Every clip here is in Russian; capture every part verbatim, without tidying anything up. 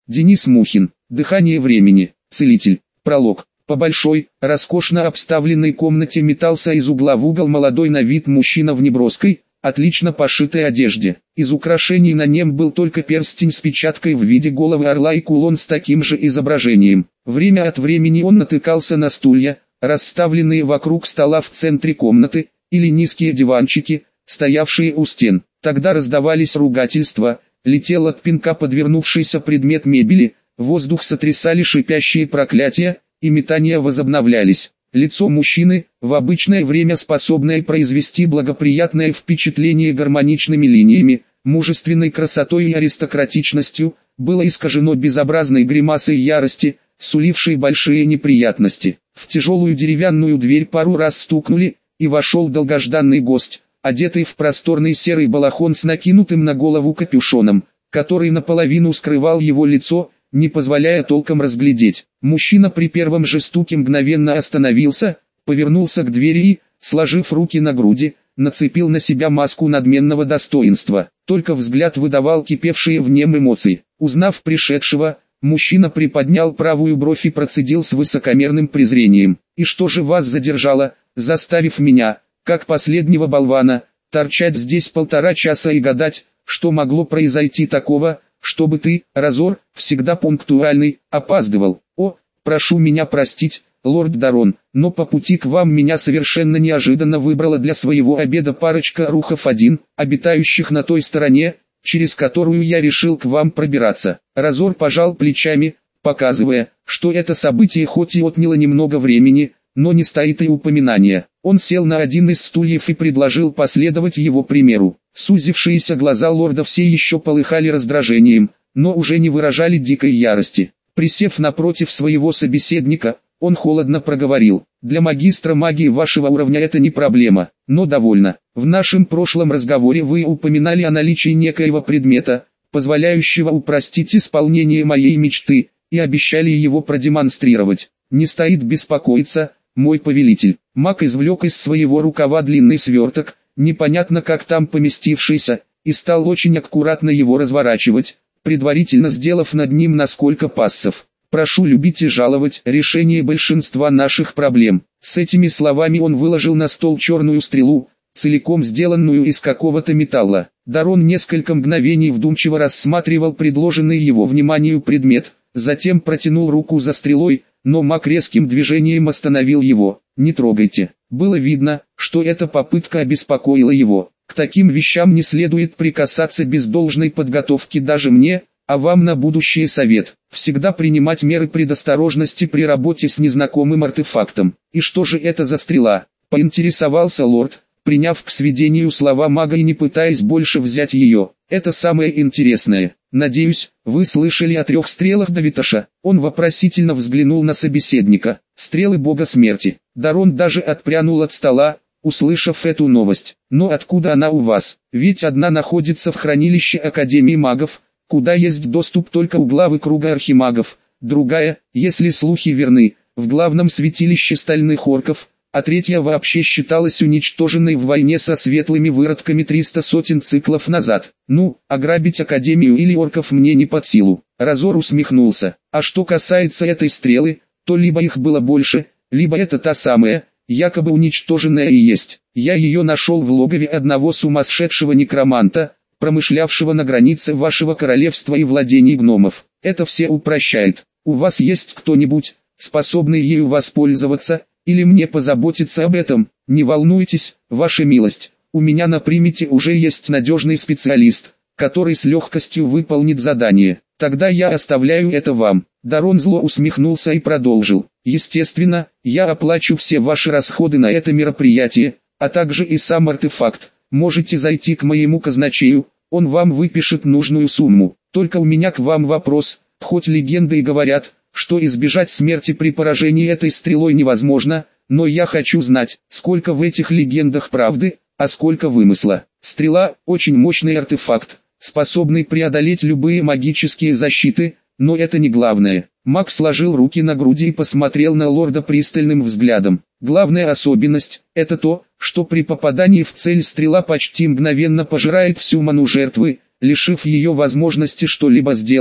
Денис Мухин. Дыхание времени. Целитель. Пролог. По большой, роскошно обставленной комнате метался из угла в угол молодой на вид мужчина в неброской, отлично пошитой одежде. Из украшений на нем был только перстень с печаткой в виде головы орла и кулон с таким же изображением. Время от времени он натыкался на стулья, расставленные вокруг стола в центре комнаты, или низкие диванчики, стоявшие у стен. Тогда раздавались ругательства, летел от пинка подвернувшийся предмет мебели, воздух сотрясали шипящие проклятия, и метания возобновлялись. Лицо мужчины, в обычное время способное произвести благоприятное впечатление гармоничными линиями, мужественной красотой и аристократичностью, было искажено безобразной гримасой ярости, сулившей большие неприятности. В тяжелую деревянную дверь пару раз стукнули, и вошел долгожданный гость, одетый в просторный серый балахон с накинутым на голову капюшоном, который наполовину скрывал его лицо, не позволяя толком разглядеть. Мужчина при первом же стуке мгновенно остановился, повернулся к двери и, сложив руки на груди, нацепил на себя маску надменного достоинства. Только взгляд выдавал кипевшие в нем эмоции. Узнав пришедшего, мужчина приподнял правую бровь и процедил с высокомерным презрением. «И что же вас задержало, заставив меня, как последнего болвана, торчать здесь полтора часа и гадать, что могло произойти такого, чтобы ты, Разор, всегда пунктуальный, опаздывал? О, прошу меня простить, лорд Дарон, но по пути к вам меня совершенно неожиданно выбрала для своего обеда парочка рухов один, обитающих на той стороне, через которую я решил к вам пробираться». Разор пожал плечами, показывая, что это событие хоть и отняло немного времени, но не стоит и упоминания. Он сел на один из стульев и предложил последовать его примеру. Сузившиеся глаза лорда все еще полыхали раздражением, но уже не выражали дикой ярости. Присев напротив своего собеседника, он холодно проговорил: «Для магистра магии вашего уровня это не проблема, но довольно. В нашем прошлом разговоре вы упоминали о наличии некоего предмета, позволяющего упростить исполнение моей мечты, и обещали его продемонстрировать. Не стоит беспокоиться, мой повелитель». Маг извлек из своего рукава длинный сверток, непонятно как там поместившийся, и стал очень аккуратно его разворачивать, предварительно сделав над ним несколько пассов. «Прошу любить и жаловать решение большинства наших проблем». С этими словами он выложил на стол черную стрелу, целиком сделанную из какого-то металла. Дарон несколько мгновений вдумчиво рассматривал предложенный его вниманию предмет, затем протянул руку за стрелой, но маг резким движением остановил его. «Не трогайте». Было видно, что эта попытка обеспокоила его. «К таким вещам не следует прикасаться без должной подготовки даже мне, а вам на будущее совет. Всегда принимать меры предосторожности при работе с незнакомым артефактом». «И что же это за стрела?» — поинтересовался лорд, приняв к сведению слова мага и не пытаясь больше взять ее. «Это самое интересное. Надеюсь, вы слышали о трех стрелах Давиташа». Он вопросительно взглянул на собеседника. «Стрелы бога смерти». Дарон даже отпрянул от стола, услышав эту новость. «Но откуда она у вас? Ведь одна находится в хранилище Академии магов, куда есть доступ только у главы круга архимагов, другая, если слухи верны, в главном святилище стальных орков, а третья вообще считалась уничтоженной в войне со светлыми выродками триста сотен циклов назад. Ну, ограбить Академию или орков мне не под силу». Разор усмехнулся. «А что касается этой стрелы, то либо их было больше, либо это та самая, якобы уничтоженная и есть. Я ее нашел в логове одного сумасшедшего некроманта, промышлявшего на границе вашего королевства и владений гномов. Это все упрощает. У вас есть кто-нибудь, способный ею воспользоваться, или мне позаботиться об этом?» «Не волнуйтесь, ваша милость, у меня на примете уже есть надежный специалист, который с легкостью выполнит задание. Тогда я оставляю это вам». Дарон зло усмехнулся и продолжил: «Естественно, я оплачу все ваши расходы на это мероприятие, а также и сам артефакт. Можете зайти к моему казначею, он вам выпишет нужную сумму. Только у меня к вам вопрос, хоть легенды и говорят, что избежать смерти при поражении этой стрелой невозможно, но я хочу знать, сколько в этих легендах правды, а сколько вымысла». Стрела – очень мощный артефакт, способный преодолеть любые магические защиты, но это не главное. Маг сложил руки на груди и посмотрел на лорда пристальным взглядом. «Главная особенность – это то, что при попадании в цель стрела почти мгновенно пожирает всю ману жертвы, лишив ее возможности что-либо сделать,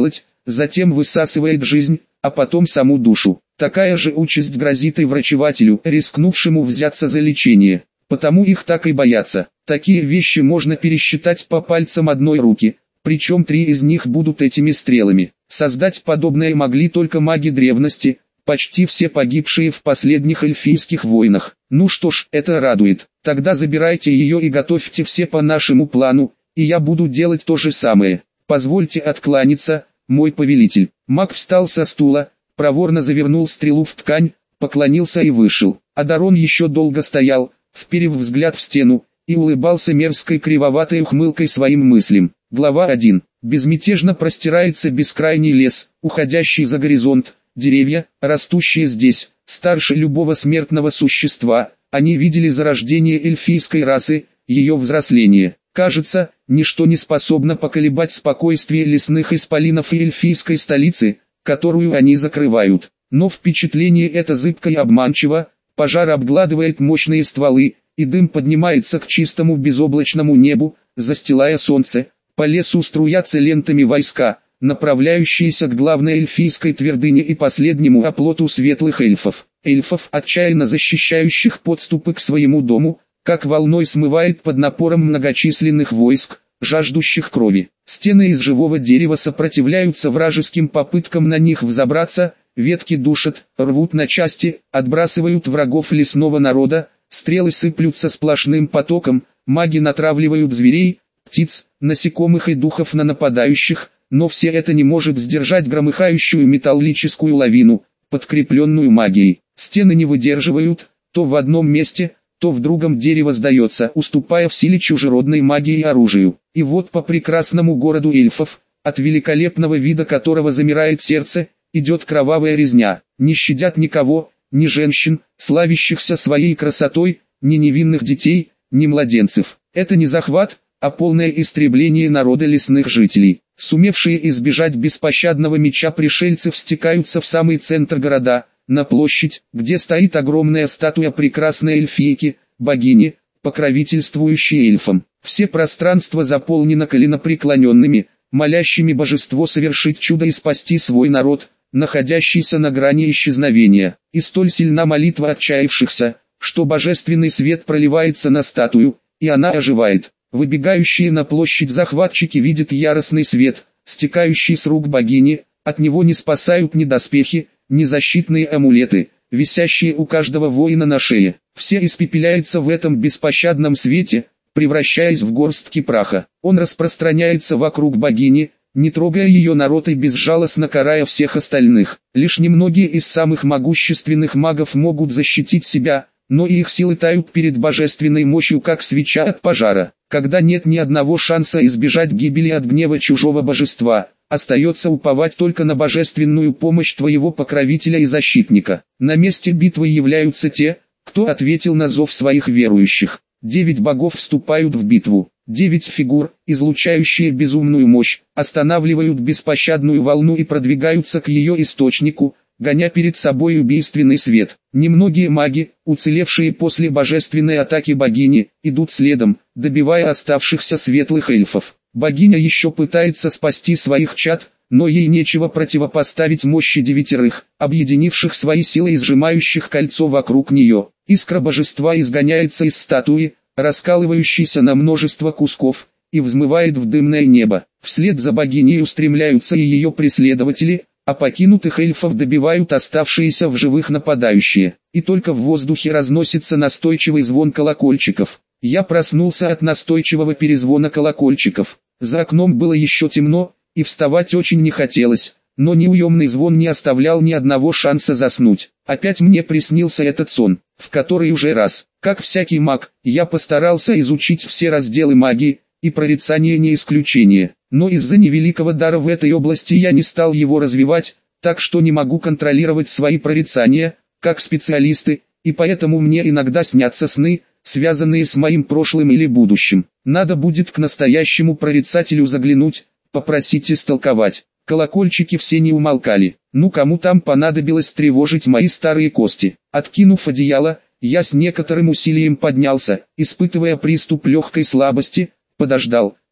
затем высасывает жизнь, а потом саму душу. Такая же участь грозит и врачевателю, рискнувшему взяться за лечение. Потому их так и боятся. Такие вещи можно пересчитать по пальцам одной руки, причем три из них будут этими стрелами. Создать подобное могли только маги древности, почти все погибшие в последних эльфийских войнах. Ну что ж, это радует. Тогда забирайте ее и готовьте все по нашему плану, и я буду делать то же самое. Позвольте откланяться, мой повелитель. Маг встал со стула, проворно завернул стрелу в ткань, поклонился и вышел. Адарон еще долго стоял, вперев взгляд в стену, и улыбался мерзкой кривоватой ухмылкой своим мыслям. Глава один. Безмятежно простирается бескрайний лес, уходящий за горизонт, деревья, растущие здесь, старше любого смертного существа. Они видели зарождение эльфийской расы, ее взросление. Кажется, ничто не способно поколебать спокойствие лесных исполинов и эльфийской столицы, которую они закрывают. Но впечатление это зыбко и обманчиво, пожар обгладывает мощные стволы, и дым поднимается к чистому безоблачному небу, застилая солнце. По лесу струятся лентами войска, направляющиеся к главной эльфийской твердыне и последнему оплоту светлых эльфов. Эльфов, отчаянно защищающих подступы к своему дому, как волной смывает под напором многочисленных войск, жаждущих крови. Стены из живого дерева сопротивляются вражеским попыткам на них взобраться, ветки душат, рвут на части, отбрасывают врагов лесного народа, стрелы сыплются сплошным потоком, маги натравливают зверей, птиц, насекомых и духов на нападающих, но все это не может сдержать громыхающую металлическую лавину, подкрепленную магией. Стены не выдерживают, то в одном месте, то в другом дерево сдается, уступая в силе чужеродной магии и оружию. И вот по прекрасному городу эльфов, от великолепного вида которого замирает сердце, идет кровавая резня. Не щадят никого, ни женщин, славящихся своей красотой, ни невинных детей, ни младенцев. Это не захват, а полное истребление народа лесных жителей. Сумевшие избежать беспощадного меча пришельцев стекаются в самый центр города, на площадь, где стоит огромная статуя прекрасной эльфийки, богини, покровительствующей эльфам. Все пространство заполнено коленопреклоненными, молящими божество совершить чудо и спасти свой народ, находящийся на грани исчезновения. И столь сильна молитва отчаявшихся, что божественный свет проливается на статую, и она оживает. Выбегающие на площадь захватчики видят яростный свет, стекающий с рук богини, от него не спасают ни доспехи, ни защитные амулеты, висящие у каждого воина на шее. Все испепеляются в этом беспощадном свете, превращаясь в горстки праха. Он распространяется вокруг богини, не трогая ее народ и безжалостно карая всех остальных. Лишь немногие из самых могущественных магов могут защитить себя, но и их силы тают перед божественной мощью, как свеча от пожара. Когда нет ни одного шанса избежать гибели от гнева чужого божества, остается уповать только на божественную помощь твоего покровителя и защитника. На месте битвы являются те, кто ответил на зов своих верующих. Девять богов вступают в битву. Девять фигур, излучающие безумную мощь, останавливают беспощадную волну и продвигаются к ее источнику, гоня перед собой убийственный свет. Немногие маги, уцелевшие после божественной атаки богини, идут следом, добивая оставшихся светлых эльфов. Богиня еще пытается спасти своих чад, но ей нечего противопоставить мощи девятерых, объединивших свои силы и сжимающих кольцо вокруг нее. Искра божества изгоняется из статуи, раскалывающейся на множество кусков, и взмывает в дымное небо. Вслед за богиней устремляются и ее преследователи, а покинутых эльфов добивают оставшиеся в живых нападающие. И только в воздухе разносится настойчивый звон колокольчиков. Я проснулся от настойчивого перезвона колокольчиков. За окном было еще темно, и вставать очень не хотелось, но неуемный звон не оставлял ни одного шанса заснуть. Опять мне приснился этот сон, в который уже раз, как всякий маг, я постарался изучить все разделы магии, и прорицание не исключение. Но из-за невеликого дара в этой области я не стал его развивать, так что не могу контролировать свои прорицания, как специалисты, и поэтому мне иногда снятся сны, связанные с моим прошлым или будущим. Надо будет к настоящему прорицателю заглянуть, попросить истолковать. Колокольчики все не умолкали. Ну кому там понадобилось тревожить мои старые кости? Откинув одеяло, я с некоторым усилием поднялся, испытывая приступ легкой слабости, подождал,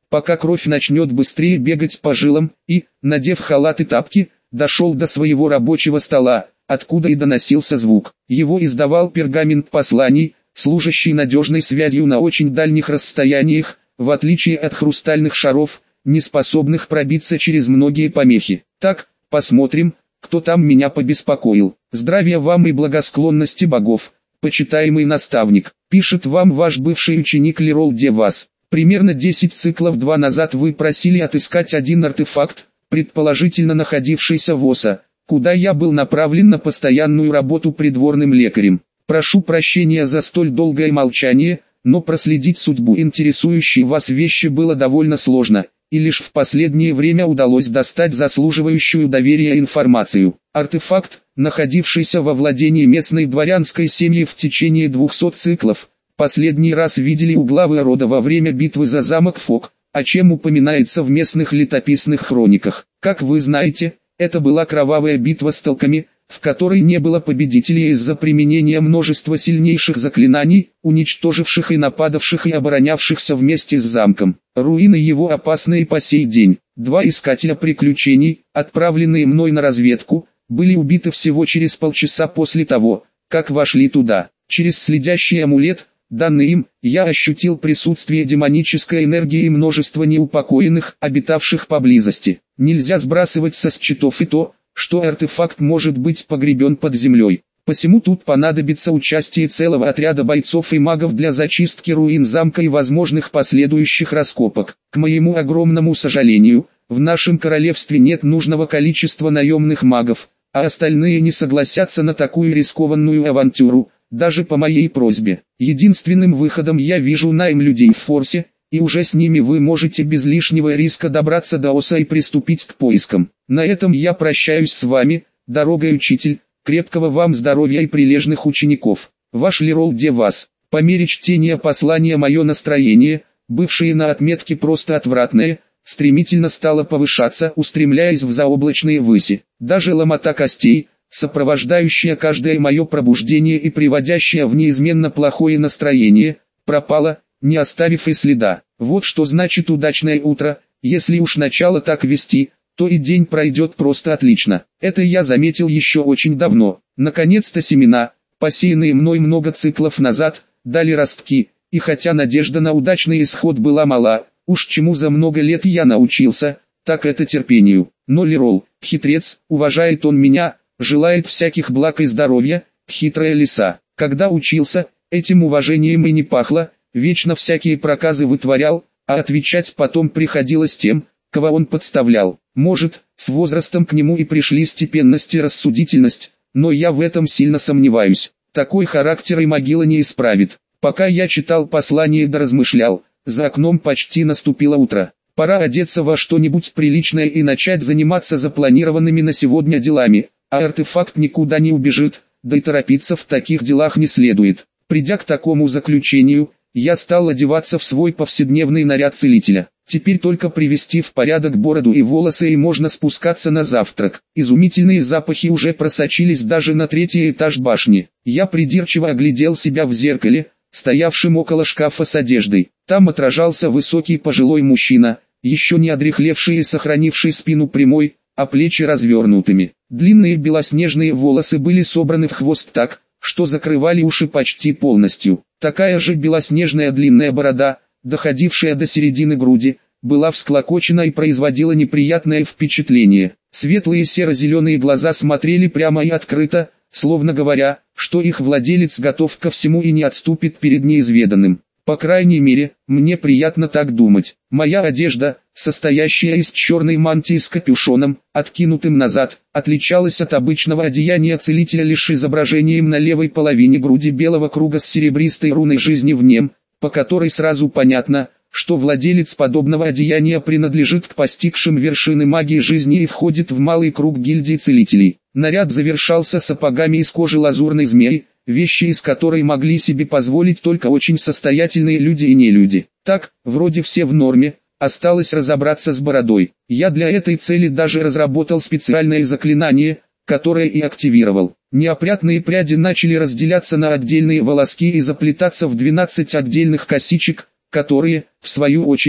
пока кровь начнет быстрее бегать по жилам, и, надев халат и тапки, дошел до своего рабочего стола, откуда и доносился звук. Его издавал пергамент посланий, служащий надежной связью на очень дальних расстояниях, в отличие от хрустальных шаров, не способных пробиться через многие помехи. Так, посмотрим, кто там меня побеспокоил. Здравия вам и благосклонности богов, почитаемый наставник. Пишет вам ваш бывший ученик Лерол де Вас. Примерно десять циклов два назад вы просили отыскать один артефакт, предположительно находившийся в Оса, куда я был направлен на постоянную работу придворным лекарем. Прошу прощения за столь долгое молчание, но проследить судьбу интересующей вас вещи было довольно сложно, и лишь в последнее время удалось достать заслуживающую доверия информацию. Артефакт, находившийся во владении местной дворянской семьи в течение двухсот циклов, последний раз видели у главы рода во время битвы за замок Фок, о чем упоминается в местных летописных хрониках. Как вы знаете, это была кровавая битва с толками, в которой не было победителей из-за применения множества сильнейших заклинаний, уничтоживших и нападавших и оборонявшихся вместе с замком. Руины его опасны и по сей день. Два искателя приключений, отправленные мной на разведку, были убиты всего через полчаса после того, как вошли туда. Через следящий амулет, данный им, я ощутил присутствие демонической энергии и множество неупокоенных, обитавших поблизости. Нельзя сбрасывать со счетов и то, что артефакт может быть погребен под землей. Посему тут понадобится участие целого отряда бойцов и магов для зачистки руин замка и возможных последующих раскопок. К моему огромному сожалению, в нашем королевстве нет нужного количества наемных магов, а остальные не согласятся на такую рискованную авантюру, даже по моей просьбе. Единственным выходом я вижу найм людей в форсе, и уже с ними вы можете без лишнего риска добраться до Оса и приступить к поискам. На этом я прощаюсь с вами, дорогой учитель, крепкого вам здоровья и прилежных учеников. Ваш Лерол де Вас. По мере чтения послания мое настроение, бывшее на отметке просто отвратное, стремительно стало повышаться, устремляясь в заоблачные выси. Даже ломота костей, сопровождающая каждое мое пробуждение и приводящая в неизменно плохое настроение, пропала, не оставив и следа. Вот что значит удачное утро. Если уж начало так вести, то и день пройдет просто отлично. Это я заметил еще очень давно. Наконец-то семена, посеянные мной много циклов назад, дали ростки, и хотя надежда на удачный исход была мала, уж чему за много лет я научился, так это терпению. Но Лерол, хитрец, уважает он меня, желает всяких благ и здоровья, хитрая лиса. Когда учился, этим уважением и не пахло, вечно всякие проказы вытворял, а отвечать потом приходилось тем, кого он подставлял. Может, с возрастом к нему и пришли степенность и рассудительность, но я в этом сильно сомневаюсь. Такой характер и могила не исправит. Пока я читал послание да размышлял, за окном почти наступило утро. Пора одеться во что-нибудь приличное и начать заниматься запланированными на сегодня делами, а артефакт никуда не убежит, да и торопиться в таких делах не следует. Придя к такому заключению, я стал одеваться в свой повседневный наряд целителя. Теперь только привести в порядок бороду и волосы и можно спускаться на завтрак. Изумительные запахи уже просочились даже на третий этаж башни. Я придирчиво оглядел себя в зеркале, стоявшем около шкафа с одеждой. Там отражался высокий пожилой мужчина, еще не одряхлевший и сохранивший спину прямой, а плечи развернутыми. Длинные белоснежные волосы были собраны в хвост так, что закрывали уши почти полностью. Такая же белоснежная длинная борода, доходившая до середины груди, была всклокочена и производила неприятное впечатление. Светлые серо-зеленые глаза смотрели прямо и открыто, словно говоря, что их владелец готов ко всему и не отступит перед неизведанным. По крайней мере, мне приятно так думать. Моя одежда, состоящая из черной мантии с капюшоном, откинутым назад, отличалась от обычного одеяния целителя лишь изображением на левой половине груди белого круга с серебристой руной жизни в нем, по которой сразу понятно, что владелец подобного одеяния принадлежит к постигшим вершины магии жизни и входит в малый круг гильдии целителей. Наряд завершался сапогами из кожи лазурной змеи, вещи из которой могли себе позволить только очень состоятельные люди и нелюди. Так, вроде все в норме, осталось разобраться с бородой. Я для этой цели даже разработал специальное заклинание, которое и активировал. Неопрятные пряди начали разделяться на отдельные волоски и заплетаться в двенадцать отдельных косичек, которые, в свою очередь,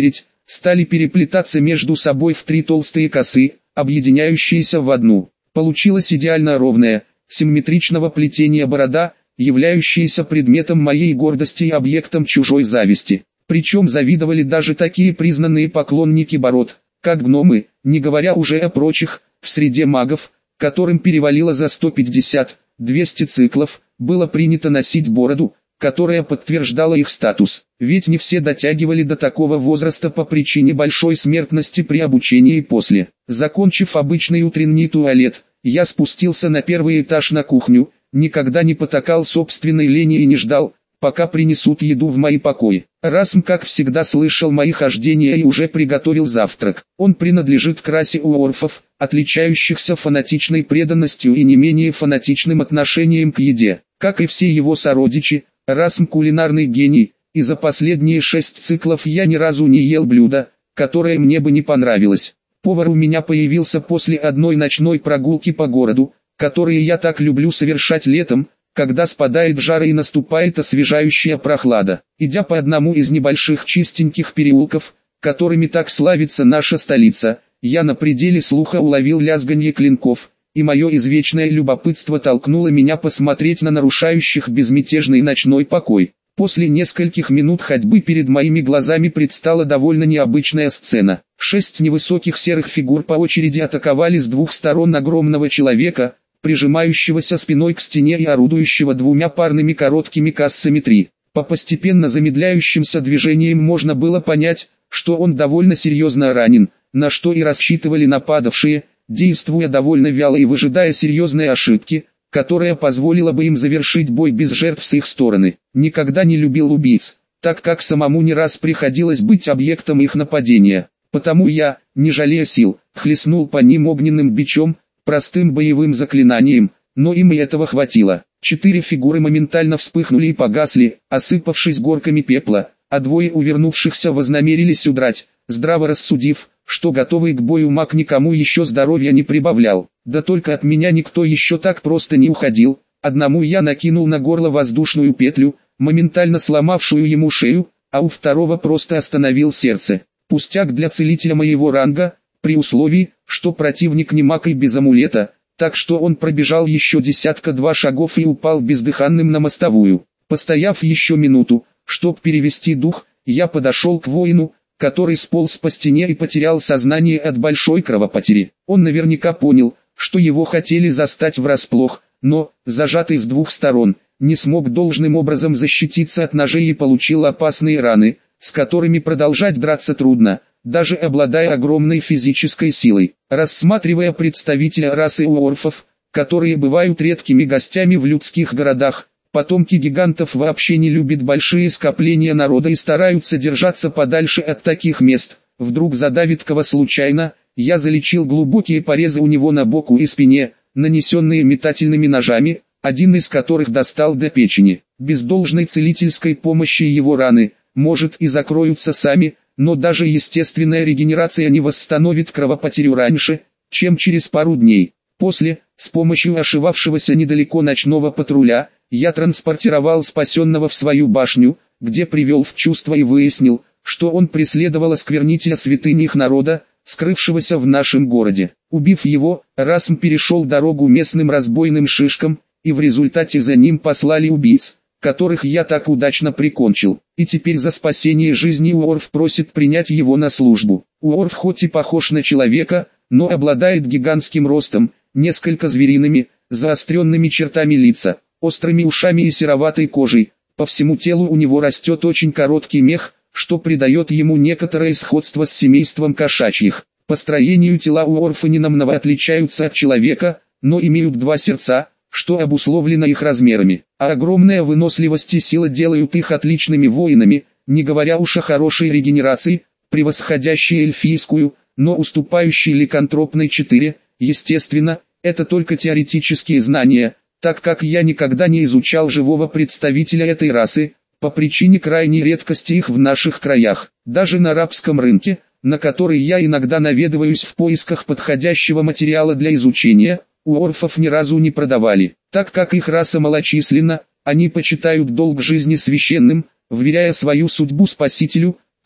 стали переплетаться между собой в три толстые косы, объединяющиеся в одну. Получилась идеально ровная, симметричного плетения борода, являющаяся предметом моей гордости и объектом чужой зависти. Причем завидовали даже такие признанные поклонники бород, как гномы, не говоря уже о прочих, в среде магов, которым перевалило за сто пятьдесят — двести циклов, было принято носить бороду, которая подтверждала их статус. Ведь не все дотягивали до такого возраста по причине большой смертности при обучении и после. Закончив обычный утренний туалет, я спустился на первый этаж на кухню, никогда не потакал собственной лени и не ждал, пока принесут еду в мои покои. Расм, как всегда, слышал мои хождения и уже приготовил завтрак. Он принадлежит к расе уорфов, отличающихся фанатичной преданностью и не менее фанатичным отношением к еде. Как и все его сородичи, Расм кулинарный гений, и за последние шесть циклов я ни разу не ел блюдо, которое мне бы не понравилось. Повар у меня появился после одной ночной прогулки по городу, которые я так люблю совершать летом, когда спадает жара и наступает освежающая прохлада. Идя по одному из небольших чистеньких переулков, которыми так славится наша столица, я на пределе слуха уловил лязганье клинков, и мое извечное любопытство толкнуло меня посмотреть на нарушающих безмятежный ночной покой. После нескольких минут ходьбы перед моими глазами предстала довольно необычная сцена. Шесть невысоких серых фигур по очереди атаковали с двух сторон огромного человека, прижимающегося спиной к стене и орудующего двумя парными короткими кассами три. По постепенно замедляющимся движениям можно было понять, что он довольно серьезно ранен, на что и рассчитывали нападавшие, действуя довольно вяло и выжидая серьезной ошибки, которая позволила бы им завершить бой без жертв с их стороны. Никогда не любил убийц, так как самому не раз приходилось быть объектом их нападения. Потому я, не жалея сил, хлестнул по ним огненным бичом, простым боевым заклинанием, но им и этого хватило. Четыре фигуры моментально вспыхнули и погасли, осыпавшись горками пепла, а двое увернувшихся вознамерились удрать, здраво рассудив, что готовый к бою маг никому еще здоровья не прибавлял. Да только от меня никто еще так просто не уходил. Одному я накинул на горло воздушную петлю, моментально сломавшую ему шею, а у второго просто остановил сердце. Пустяк для целителя моего ранга, при условии, что противник не маг и без амулета, так что он пробежал еще десятка-два шагов и упал бездыханным на мостовую. Постояв еще минуту, чтоб перевести дух, я подошел к воину, который сполз по стене и потерял сознание от большой кровопотери. Он наверняка понял, что его хотели застать врасплох, но, зажатый с двух сторон, не смог должным образом защититься от ножей и получил опасные раны, с которыми продолжать драться трудно, даже обладая огромной физической силой. Рассматривая представителя расы уорфов, которые бывают редкими гостями в людских городах, потомки гигантов вообще не любят большие скопления народа и стараются держаться подальше от таких мест. Вдруг задавит кого случайно, я залечил глубокие порезы у него на боку и спине, нанесенные метательными ножами, один из которых достал до печени. Без должной целительской помощи его раны, может, и закроются сами, но даже естественная регенерация не восстановит кровопотерю раньше, чем через пару дней. После, с помощью ошивавшегося недалеко ночного патруля, я транспортировал спасенного в свою башню, где привел в чувство и выяснил, что он преследовал осквернителя святынь их народа, скрывшегося в нашем городе. Убив его, Расм перешел дорогу местным разбойным шишкам, и в результате за ним послали убийц, которых я так удачно прикончил. И теперь за спасение жизни Уорф просит принять его на службу. Уорф хоть и похож на человека, но обладает гигантским ростом, несколько звериными, заостренными чертами лица, острыми ушами и сероватой кожей. По всему телу у него растет очень короткий мех, что придает ему некоторое сходство с семейством кошачьих. По строению тела уорфы ненамного отличаются от человека, но имеют два сердца, что обусловлено их размерами, а огромная выносливость и сила делают их отличными воинами, не говоря уж о хорошей регенерации, превосходящей эльфийскую, но уступающей ликантропной четыре. Естественно, это только теоретические знания, так как я никогда не изучал живого представителя этой расы, по причине крайней редкости их в наших краях. Даже на арабском рынке, на который я иногда наведываюсь в поисках подходящего материала для изучения, уорфов ни разу не продавали. Так как их раса малочисленна, они почитают долг жизни священным, вверяя свою судьбу Спасителю,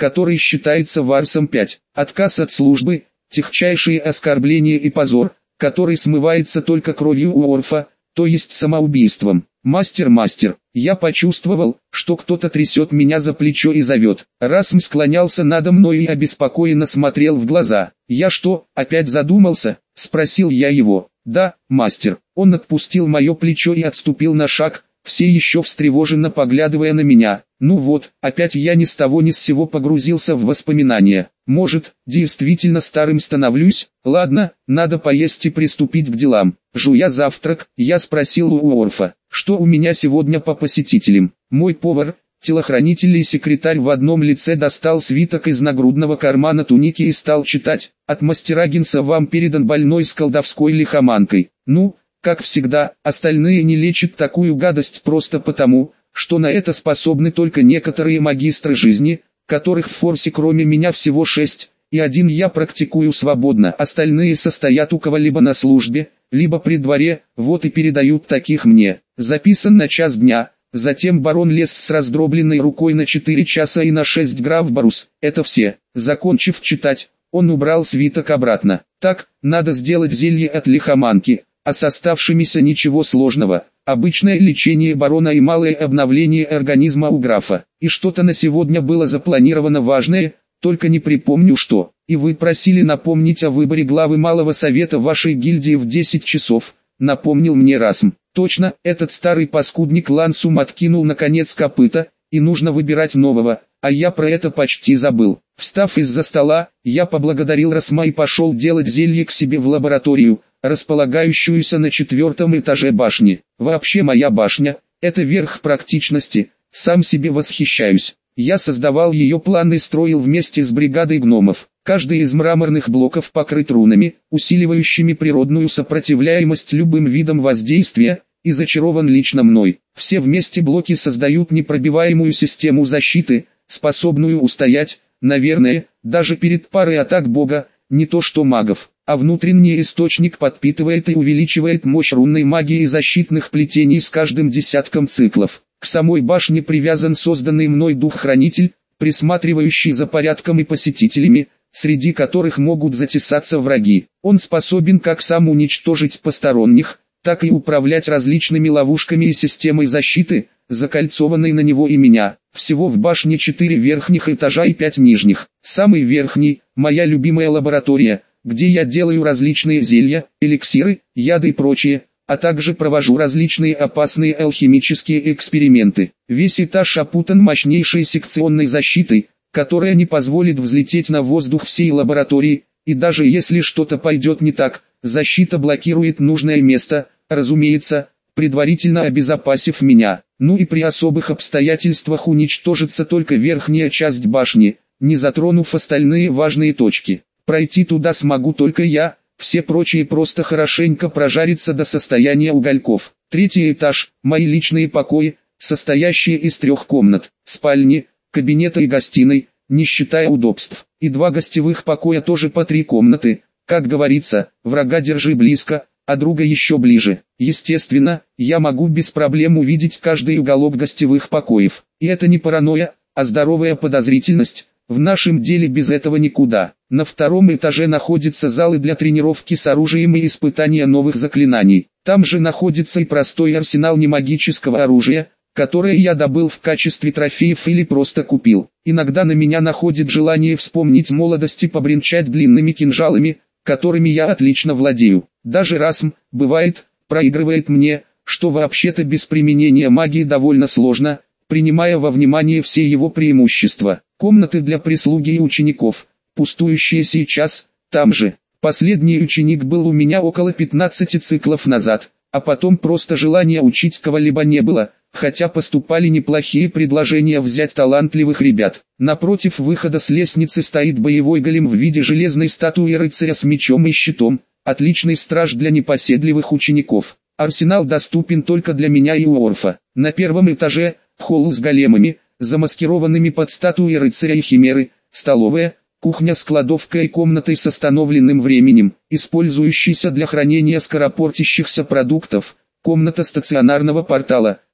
который считается варсом пять. Отказ от службы, техчайшие оскорбления и позор, который смывается только кровью Уорфа, то есть самоубийством. «Мастер, мастер!» Я почувствовал, что кто-то трясет меня за плечо и зовет. Расм склонялся надо мной и обеспокоенно смотрел в глаза. «Я что, опять задумался?» — спросил я его. «Да, мастер». Он отпустил мое плечо и отступил на шаг, все еще встревоженно поглядывая на меня. Ну вот, опять я ни с того ни с сего погрузился в воспоминания. Может, действительно старым становлюсь? Ладно, надо поесть и приступить к делам. Жуя завтрак, я спросил у Уорфа, что у меня сегодня по посетителям. Мой повар, телохранитель и секретарь в одном лице достал свиток из нагрудного кармана туники и стал читать. От мастера Гинса вам передан больной с колдовской лихоманкой. Ну, как всегда, остальные не лечат такую гадость просто потому, что на это способны только некоторые магистры жизни, которых в форсе кроме меня всего шесть, и один я практикую свободно, остальные состоят у кого-либо на службе, либо при дворе, вот и передают таких мне. Записан на час дня, затем барон лез с раздробленной рукой на четыре часа и на шесть граф Барус, это все. Закончив читать, он убрал свиток обратно. Так, надо сделать зелье от лихоманки, а с оставшимися ничего сложного. Обычное лечение барона и малое обновление организма у графа. И что-то на сегодня было запланировано важное, только не припомню что. И вы просили напомнить о выборе главы малого совета вашей гильдии в десять часов, напомнил мне Расм. Точно, этот старый паскудник Лансум откинул наконец копыта, и нужно выбирать нового, а я про это почти забыл. Встав из-за стола, я поблагодарил Расма и пошел делать зелье к себе в лабораторию, располагающуюся на четвертом этаже башни. Вообще моя башня – это верх практичности, сам себе восхищаюсь. Я создавал ее план и строил вместе с бригадой гномов. Каждый из мраморных блоков покрыт рунами, усиливающими природную сопротивляемость любым видам воздействия, и зачарован лично мной. Все вместе блоки создают непробиваемую систему защиты, способную устоять, наверное, даже перед парой атак бога, не то что магов. А внутренний источник подпитывает и увеличивает мощь рунной магии и защитных плетений с каждым десятком циклов. К самой башне привязан созданный мной дух-хранитель, присматривающий за порядком и посетителями, среди которых могут затесаться враги. Он способен как сам уничтожить посторонних, так и управлять различными ловушками и системой защиты, закольцованной на него и меня. Всего в башне четыре верхних этажа и пять нижних. Самый верхний – моя любимая лаборатория, где я делаю различные зелья, эликсиры, яды и прочее, а также провожу различные опасные алхимические эксперименты. Весь этаж опутан мощнейшей секционной защитой, которая не позволит взлететь на воздух всей лаборатории, и даже если что-то пойдет не так, защита блокирует нужное место, разумеется, предварительно обезопасив меня. Ну и при особых обстоятельствах уничтожится только верхняя часть башни, не затронув остальные важные точки. Пройти туда смогу только я, все прочие просто хорошенько прожарятся до состояния угольков. Третий этаж, мои личные покои, состоящие из трех комнат, спальни, кабинета и гостиной, не считая удобств, и два гостевых покоя тоже по три комнаты. Как говорится, врага держи близко, а друга еще ближе. Естественно, я могу без проблем увидеть каждый уголок гостевых покоев. И это не паранойя, а здоровая подозрительность. В нашем деле без этого никуда. На втором этаже находятся залы для тренировки с оружием и испытания новых заклинаний. Там же находится и простой арсенал немагического оружия, которое я добыл в качестве трофеев или просто купил. Иногда на меня находит желание вспомнить молодость и побренчать длинными кинжалами, которыми я отлично владею. Даже Расм, бывает, проигрывает мне, что вообще-то без применения магии довольно сложно, принимая во внимание все его преимущества. Комнаты для прислуги и учеников, пустующие сейчас, там же. Последний ученик был у меня около пятнадцати циклов назад, а потом просто желания учить кого-либо не было, хотя поступали неплохие предложения взять талантливых ребят. Напротив выхода с лестницы стоит боевой голем в виде железной статуи рыцаря с мечом и щитом, отличный страж для непоседливых учеников. Арсенал доступен только для меня и Уорфа. На первом этаже – холл с големами, замаскированными под статуи рыцаря и химеры, столовая, кухня с кладовкой и комнатой с остановленным временем, использующейся для хранения скоропортящихся продуктов, комната стационарного портала,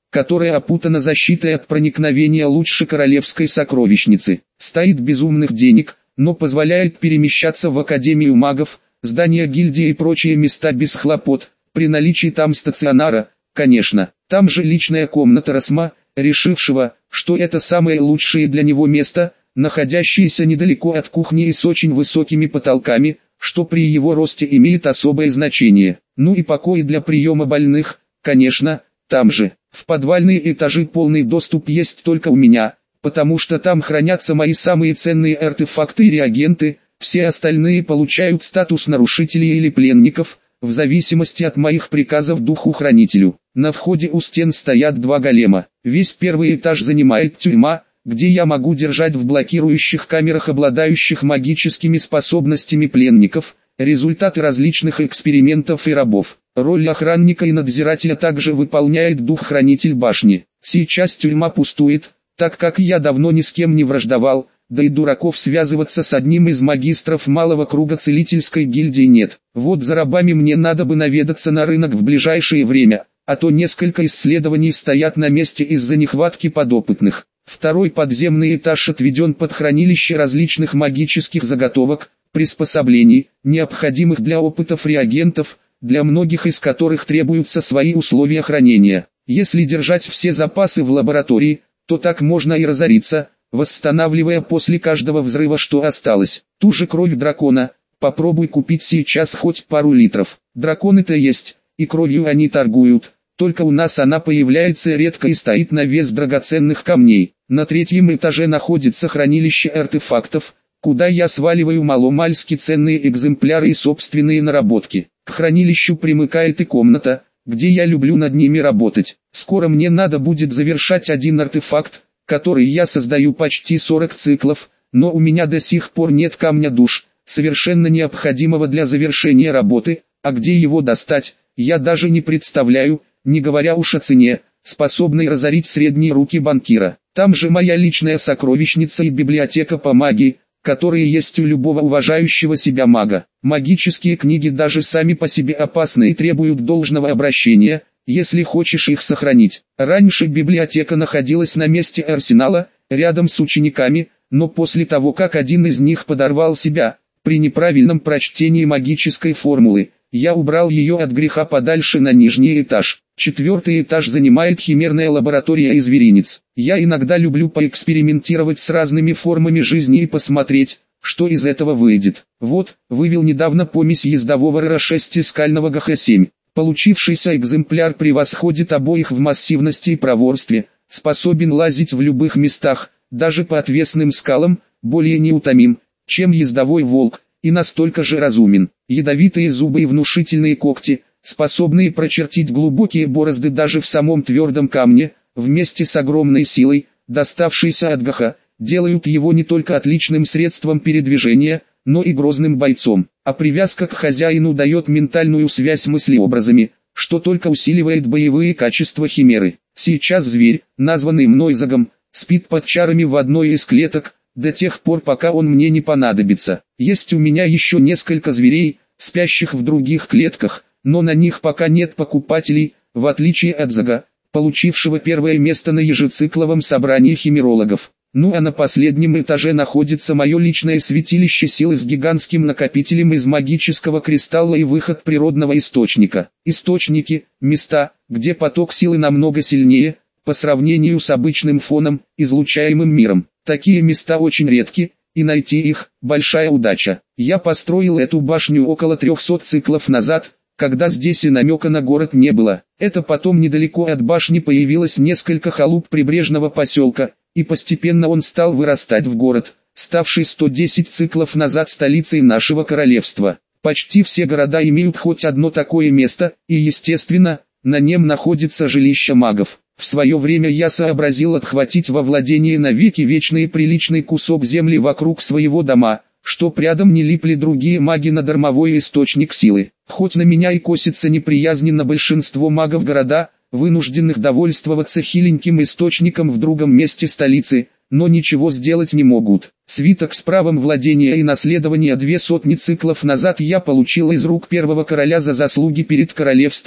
которая опутана защитой от проникновения лучше королевской сокровищницы. Стоит безумных денег, но позволяет перемещаться в Академию магов, здания гильдии и прочие места без хлопот, при наличии там стационара, конечно. Там же личная комната Расма, решившего, что это самое лучшее для него место, находящееся недалеко от кухни и с очень высокими потолками, что при его росте имеет особое значение. Ну и покои для приема больных, конечно, там же. В подвальные этажи полный доступ есть только у меня, потому что там хранятся мои самые ценные артефакты и реагенты, все остальные получают статус нарушителей или пленников, в зависимости от моих приказов духу-хранителю. На входе у стен стоят два голема. Весь первый этаж занимает тюрьма, где я могу держать в блокирующих камерах обладающих магическими способностями пленников, результаты различных экспериментов и рабов. Роль охранника и надзирателя также выполняет дух-хранитель башни. Сейчас тюрьма пустует, так как я давно ни с кем не враждовал, да и дураков связываться с одним из магистров малого круга целительской гильдии нет. Вот за рабами мне надо бы наведаться на рынок в ближайшее время, а то несколько исследований стоят на месте из-за нехватки подопытных. Второй подземный этаж отведен под хранилище различных магических заготовок, приспособлений, необходимых для опытов реагентов, для многих из которых требуются свои условия хранения. Если держать все запасы в лаборатории, то так можно и разориться, восстанавливая после каждого взрыва что осталось. Ту же кровь дракона, попробуй купить сейчас хоть пару литров. Драконы-то есть, и кровью они торгуют, только у нас она появляется редко и стоит на вес драгоценных камней. На третьем этаже находится хранилище артефактов, куда я сваливаю маломальски ценные экземпляры и собственные наработки. К хранилищу примыкает и комната, где я люблю над ними работать. Скоро мне надо будет завершать один артефакт, который я создаю почти сорок циклов, но у меня до сих пор нет камня душ, совершенно необходимого для завершения работы, а где его достать, я даже не представляю, не говоря уж о цене, способной разорить средние руки банкира. Там же моя личная сокровищница и библиотека по магии, которые есть у любого уважающего себя мага. Магические книги даже сами по себе опасны и требуют должного обращения, если хочешь их сохранить. Раньше библиотека находилась на месте арсенала, рядом с учениками, но после того как один из них подорвал себя, при неправильном прочтении магической формулы, я убрал ее от греха подальше на нижний этаж. Четвертый этаж занимает химерная лаборатория и зверинец. Я иногда люблю поэкспериментировать с разными формами жизни и посмотреть, что из этого выйдет. Вот, вывел недавно помесь ездового эр шесть и скального гэ ха семь. Получившийся экземпляр превосходит обоих в массивности и проворстве, способен лазить в любых местах, даже по отвесным скалам, более неутомим, чем ездовой волк, и настолько же разумен. Ядовитые зубы и внушительные когти, способные прочертить глубокие борозды даже в самом твердом камне, вместе с огромной силой, доставшейся от Гаха, делают его не только отличным средством передвижения, но и грозным бойцом. А привязка к хозяину дает ментальную связь мыслеобразами, что только усиливает боевые качества химеры. Сейчас зверь, названный мной Загом, спит под чарами в одной из клеток, до тех пор пока он мне не понадобится. Есть у меня еще несколько зверей, спящих в других клетках, но на них пока нет покупателей, в отличие от Зага, получившего первое место на ежецикловом собрании химерологов. Ну а на последнем этаже находится мое личное святилище силы с гигантским накопителем из магического кристалла и выход природного источника. Источники – места, где поток силы намного сильнее, по сравнению с обычным фоном, излучаемым миром. Такие места очень редки, и найти их – большая удача. Я построил эту башню около трехсот циклов назад, когда здесь и намека на город не было. Это потом недалеко от башни появилось несколько халуп прибрежного поселка, и постепенно он стал вырастать в город, ставший сто десять циклов назад столицей нашего королевства. Почти все города имеют хоть одно такое место, и естественно, на нем находится жилище магов. В свое время я сообразил отхватить во владение навеки вечный и приличный кусок земли вокруг своего дома, чтоб рядом не липли другие маги на дармовой источник силы. Хоть на меня и косится неприязненно большинство магов города, вынужденных довольствоваться хиленьким источником в другом месте столицы, но ничего сделать не могут. Свиток с правом владения и наследования две сотни циклов назад я получил из рук первого короля за заслуги перед королевством,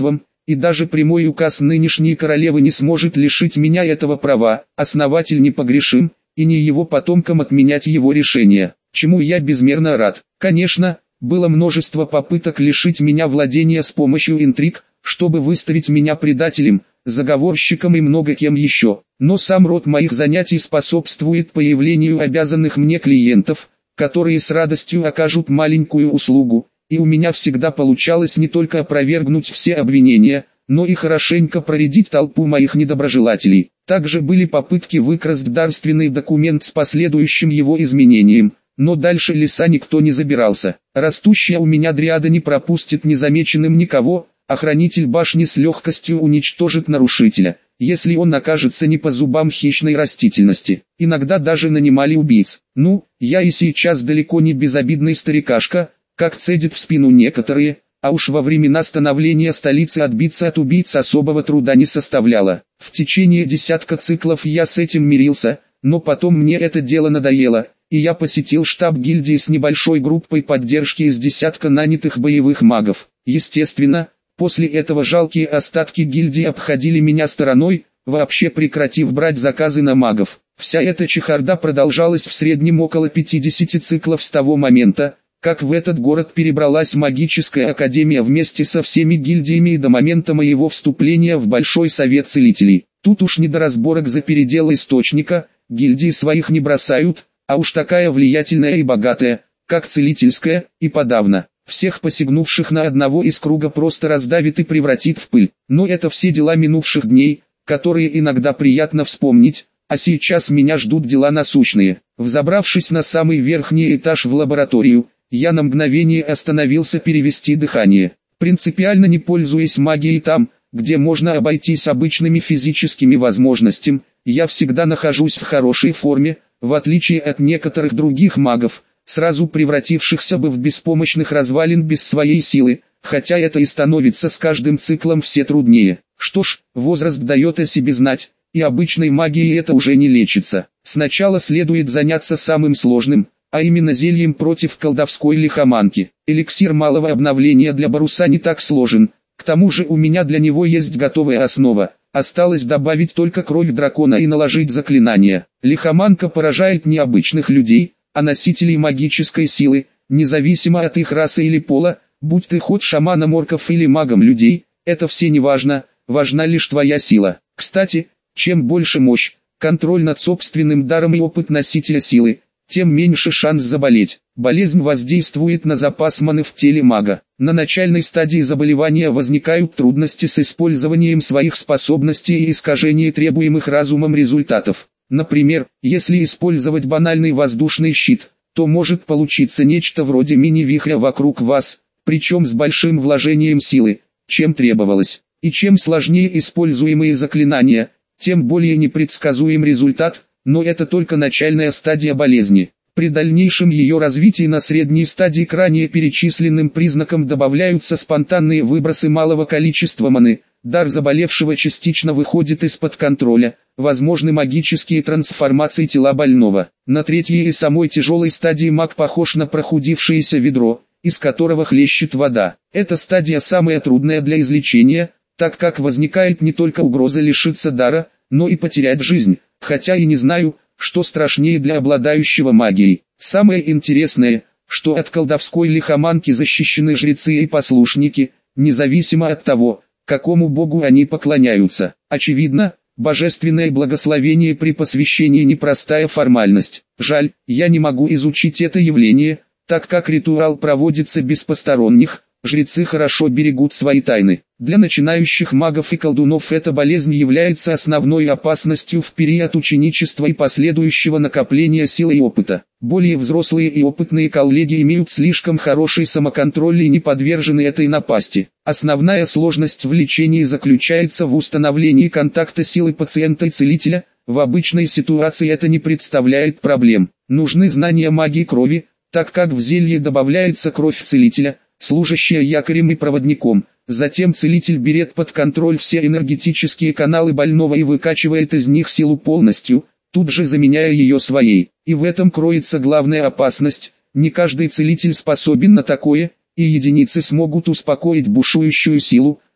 и даже прямой указ нынешней королевы не сможет лишить меня этого права. Основатель непогрешим, и не его потомкам отменять его решение, чему я безмерно рад. Конечно, было множество попыток лишить меня владения с помощью интриг, чтобы выставить меня предателем, заговорщиком и много кем еще. Но сам род моих занятий способствует появлению обязанных мне клиентов, которые с радостью окажут маленькую услугу, и у меня всегда получалось не только опровергнуть все обвинения, но и хорошенько проредить толпу моих недоброжелателей. Также были попытки выкрасть дарственный документ с последующим его изменением, но дальше леса никто не забирался. Растущая у меня дриада не пропустит незамеченным никого, охранитель башни с легкостью уничтожит нарушителя, если он окажется не по зубам хищной растительности. Иногда даже нанимали убийц. Ну, я и сейчас далеко не безобидный старикашка, как цедят в спину некоторые, а уж во времена становления столицы отбиться от убийц особого труда не составляло. В течение десятка циклов я с этим мирился, но потом мне это дело надоело, и я посетил штаб гильдии с небольшой группой поддержки из десятка нанятых боевых магов. Естественно, после этого жалкие остатки гильдии обходили меня стороной, вообще прекратив брать заказы на магов. Вся эта чехарда продолжалась в среднем около пятидесяти циклов с того момента, как в этот город перебралась магическая академия вместе со всеми гильдиями и до момента моего вступления в Большой Совет Целителей. Тут уж не до разборок за передел источника, гильдии своих не бросают, а уж такая влиятельная и богатая, как Целительская, и подавно. Всех посягнувших на одного из круга просто раздавит и превратит в пыль. Но это все дела минувших дней, которые иногда приятно вспомнить, а сейчас меня ждут дела насущные. Взобравшись на самый верхний этаж в лабораторию, я на мгновение остановился перевести дыхание. Принципиально не пользуясь магией там, где можно обойтись обычными физическими возможностями, я всегда нахожусь в хорошей форме, в отличие от некоторых других магов, сразу превратившихся бы в беспомощных развалин без своей силы, хотя это и становится с каждым циклом все труднее. Что ж, возраст дает о себе знать, и обычной магией это уже не лечится. Сначала следует заняться самым сложным, а именно зельем против колдовской лихоманки. Эликсир малого обновления для Баруса не так сложен, к тому же у меня для него есть готовая основа. Осталось добавить только кровь дракона и наложить заклинание. Лихоманка поражает не обычных людей, а носителей магической силы, независимо от их расы или пола, будь ты хоть шаманом орков или магом людей, это все не важно, важна лишь твоя сила. Кстати, чем больше мощь, контроль над собственным даром и опыт носителя силы, тем меньше шанс заболеть. Болезнь воздействует на запас маны в теле мага. На начальной стадии заболевания возникают трудности с использованием своих способностей и искажение требуемых разумом результатов. Например, если использовать банальный воздушный щит, то может получиться нечто вроде мини-вихря вокруг вас, причем с большим вложением силы, чем требовалось. И чем сложнее используемые заклинания, тем более непредсказуем результат, но это только начальная стадия болезни. При дальнейшем ее развитии на средней стадии к ранее перечисленным признакам добавляются спонтанные выбросы малого количества маны, дар заболевшего частично выходит из-под контроля, возможны магические трансформации тела больного. На третьей и самой тяжелой стадии маг похож на прохудившееся ведро, из которого хлещет вода. Эта стадия самая трудная для излечения, так как возникает не только угроза лишиться дара, но и потерять жизнь, хотя и не знаю, что страшнее для обладающего магией. Самое интересное, что от колдовской лихоманки защищены жрецы и послушники, независимо от того, какому богу они поклоняются. Очевидно, божественное благословение при посвящении непростая формальность. Жаль, я не могу изучить это явление, так как ритуал проводится без посторонних, жрецы хорошо берегут свои тайны. Для начинающих магов и колдунов эта болезнь является основной опасностью в период ученичества и последующего накопления силы и опыта. Более взрослые и опытные коллеги имеют слишком хороший самоконтроль и не подвержены этой напасти. Основная сложность в лечении заключается в установлении контакта силы пациента и целителя. В обычной ситуации это не представляет проблем. Нужны знания магии крови, так как в зелье добавляется кровь целителя, служащая якорем и проводником. Затем целитель берет под контроль все энергетические каналы больного и выкачивает из них силу полностью, тут же заменяя ее своей. И в этом кроется главная опасность. Не каждый целитель способен на такое, и единицы смогут успокоить бушующую силу,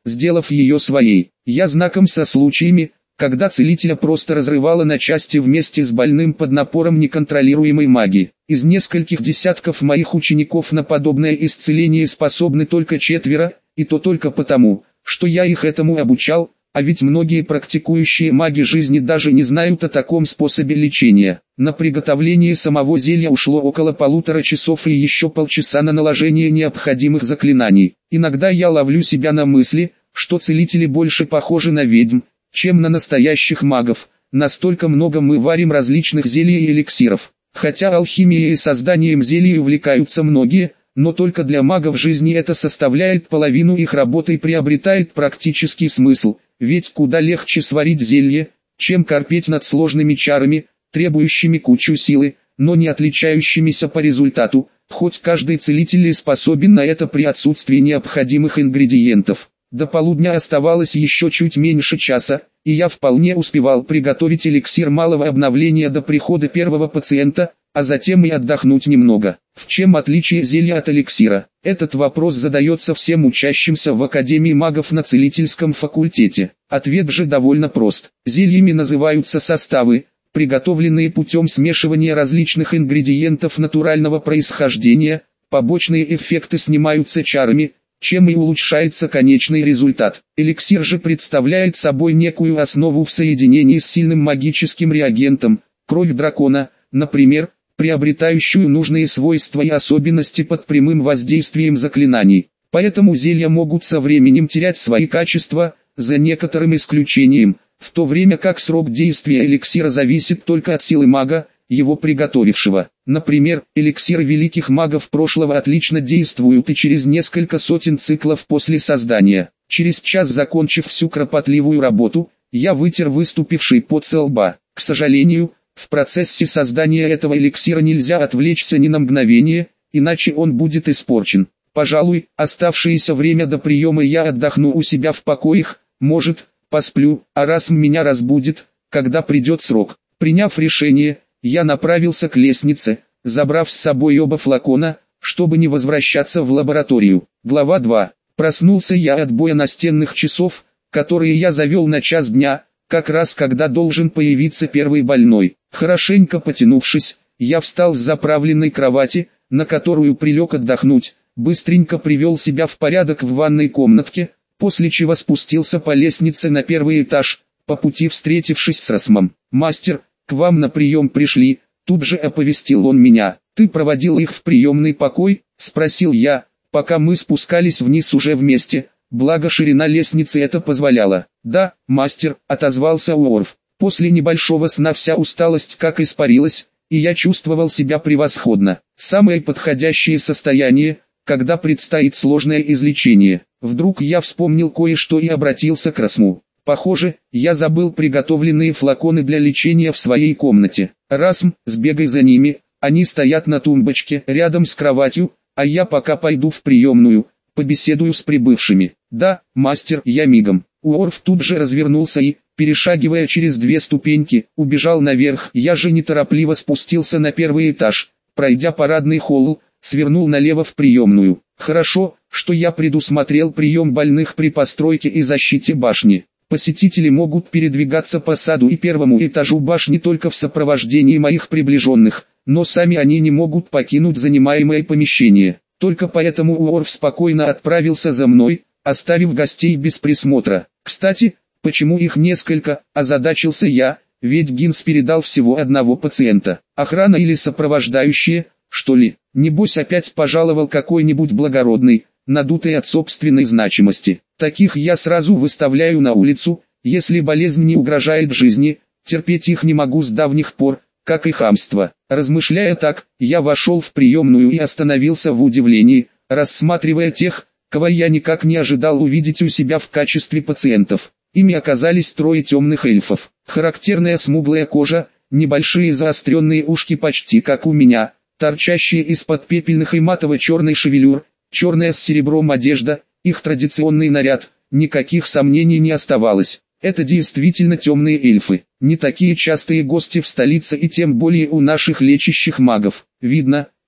сделав ее своей. Я знаком со случаями, когда целителя просто разрывало на части вместе с больным под напором неконтролируемой магии. Из нескольких десятков моих учеников на подобное исцеление способны только четверо, и то только потому, что я их этому обучал, а ведь многие практикующие маги жизни даже не знают о таком способе лечения. На приготовление самого зелья ушло около полутора часов и еще полчаса на наложение необходимых заклинаний. Иногда я ловлю себя на мысли, что целители больше похожи на ведьм, чем на настоящих магов. Настолько много мы варим различных зелий и эликсиров. Хотя алхимией и созданием зелий увлекаются многие, но только для магов жизни это составляет половину их работы и приобретает практический смысл, ведь куда легче сварить зелье, чем корпеть над сложными чарами, требующими кучу силы, но не отличающимися по результату, хоть каждый целитель и способен на это при отсутствии необходимых ингредиентов. До полудня оставалось еще чуть меньше часа, и я вполне успевал приготовить эликсир малого обновления до прихода первого пациента, а затем и отдохнуть немного. В чем отличие зелья от эликсира? Этот вопрос задается всем учащимся в Академии магов на целительском факультете. Ответ же довольно прост. Зельями называются составы, приготовленные путем смешивания различных ингредиентов натурального происхождения, побочные эффекты снимаются чарами, чем и улучшается конечный результат. Эликсир же представляет собой некую основу в соединении с сильным магическим реагентом, кровь дракона, например, приобретающую нужные свойства и особенности под прямым воздействием заклинаний. Поэтому зелья могут со временем терять свои качества, за некоторым исключением, в то время как срок действия эликсира зависит только от силы мага, его приготовившего. Например, эликсиры великих магов прошлого отлично действуют и через несколько сотен циклов после создания. Через час, закончив всю кропотливую работу, я вытер выступивший пот со лба. К сожалению, в процессе создания этого эликсира нельзя отвлечься ни на мгновение, иначе он будет испорчен. Пожалуй, оставшееся время до приема я отдохну у себя в покоях, может, посплю, а раз меня разбудит, когда придет срок. Приняв решение, я направился к лестнице, забрав с собой оба флакона, чтобы не возвращаться в лабораторию. Глава два. Проснулся я от боя настенных часов, которые я завел на час дня, как раз когда должен появиться первый больной. Хорошенько потянувшись, я встал с заправленной кровати, на которую прилег отдохнуть, быстренько привел себя в порядок в ванной комнатке, после чего спустился по лестнице на первый этаж, по пути встретившись с Расмом. «Мастер, к вам на прием пришли», тут же оповестил он меня. «Ты проводил их в приемный покой?» – спросил я, пока мы спускались вниз уже вместе, благо ширина лестницы это позволяла. «Да, мастер», – отозвался Уорф. После небольшого сна вся усталость как испарилась, и я чувствовал себя превосходно. Самое подходящее состояние, когда предстоит сложное излечение. Вдруг я вспомнил кое-что и обратился к Расму. Похоже, я забыл приготовленные флаконы для лечения в своей комнате. Расм, сбегай за ними, они стоят на тумбочке рядом с кроватью, а я пока пойду в приемную, побеседую с прибывшими. Да, мастер, я мигом. Уорф тут же развернулся и, перешагивая через две ступеньки, убежал наверх. Я же неторопливо спустился на первый этаж, пройдя парадный холл, свернул налево в приемную. Хорошо, что я предусмотрел прием больных при постройке и защите башни. Посетители могут передвигаться по саду и первому этажу башни только в сопровождении моих приближенных, но сами они не могут покинуть занимаемое помещение. Только поэтому Уорф спокойно отправился за мной, оставив гостей без присмотра. Кстати, почему их несколько, озадачился я, ведь Гинс передал всего одного пациента. Охрана или сопровождающие, что ли? Небось опять пожаловал какой-нибудь благородный, надутый от собственной значимости. Таких я сразу выставляю на улицу, если болезнь не угрожает жизни, терпеть их не могу с давних пор, как и хамство. Размышляя так, я вошел в приемную и остановился в удивлении, рассматривая тех, кого я никак не ожидал увидеть у себя в качестве пациентов. Ими оказались трое темных эльфов. Характерная смуглая кожа, небольшие заостренные ушки почти как у меня, торчащие из-под пепельных и матово-черной шевелюр, черная с серебром одежда, их традиционный наряд, никаких сомнений не оставалось. Это действительно темные эльфы, не такие частые гости в столице и тем более у наших лечащих магов. Видно,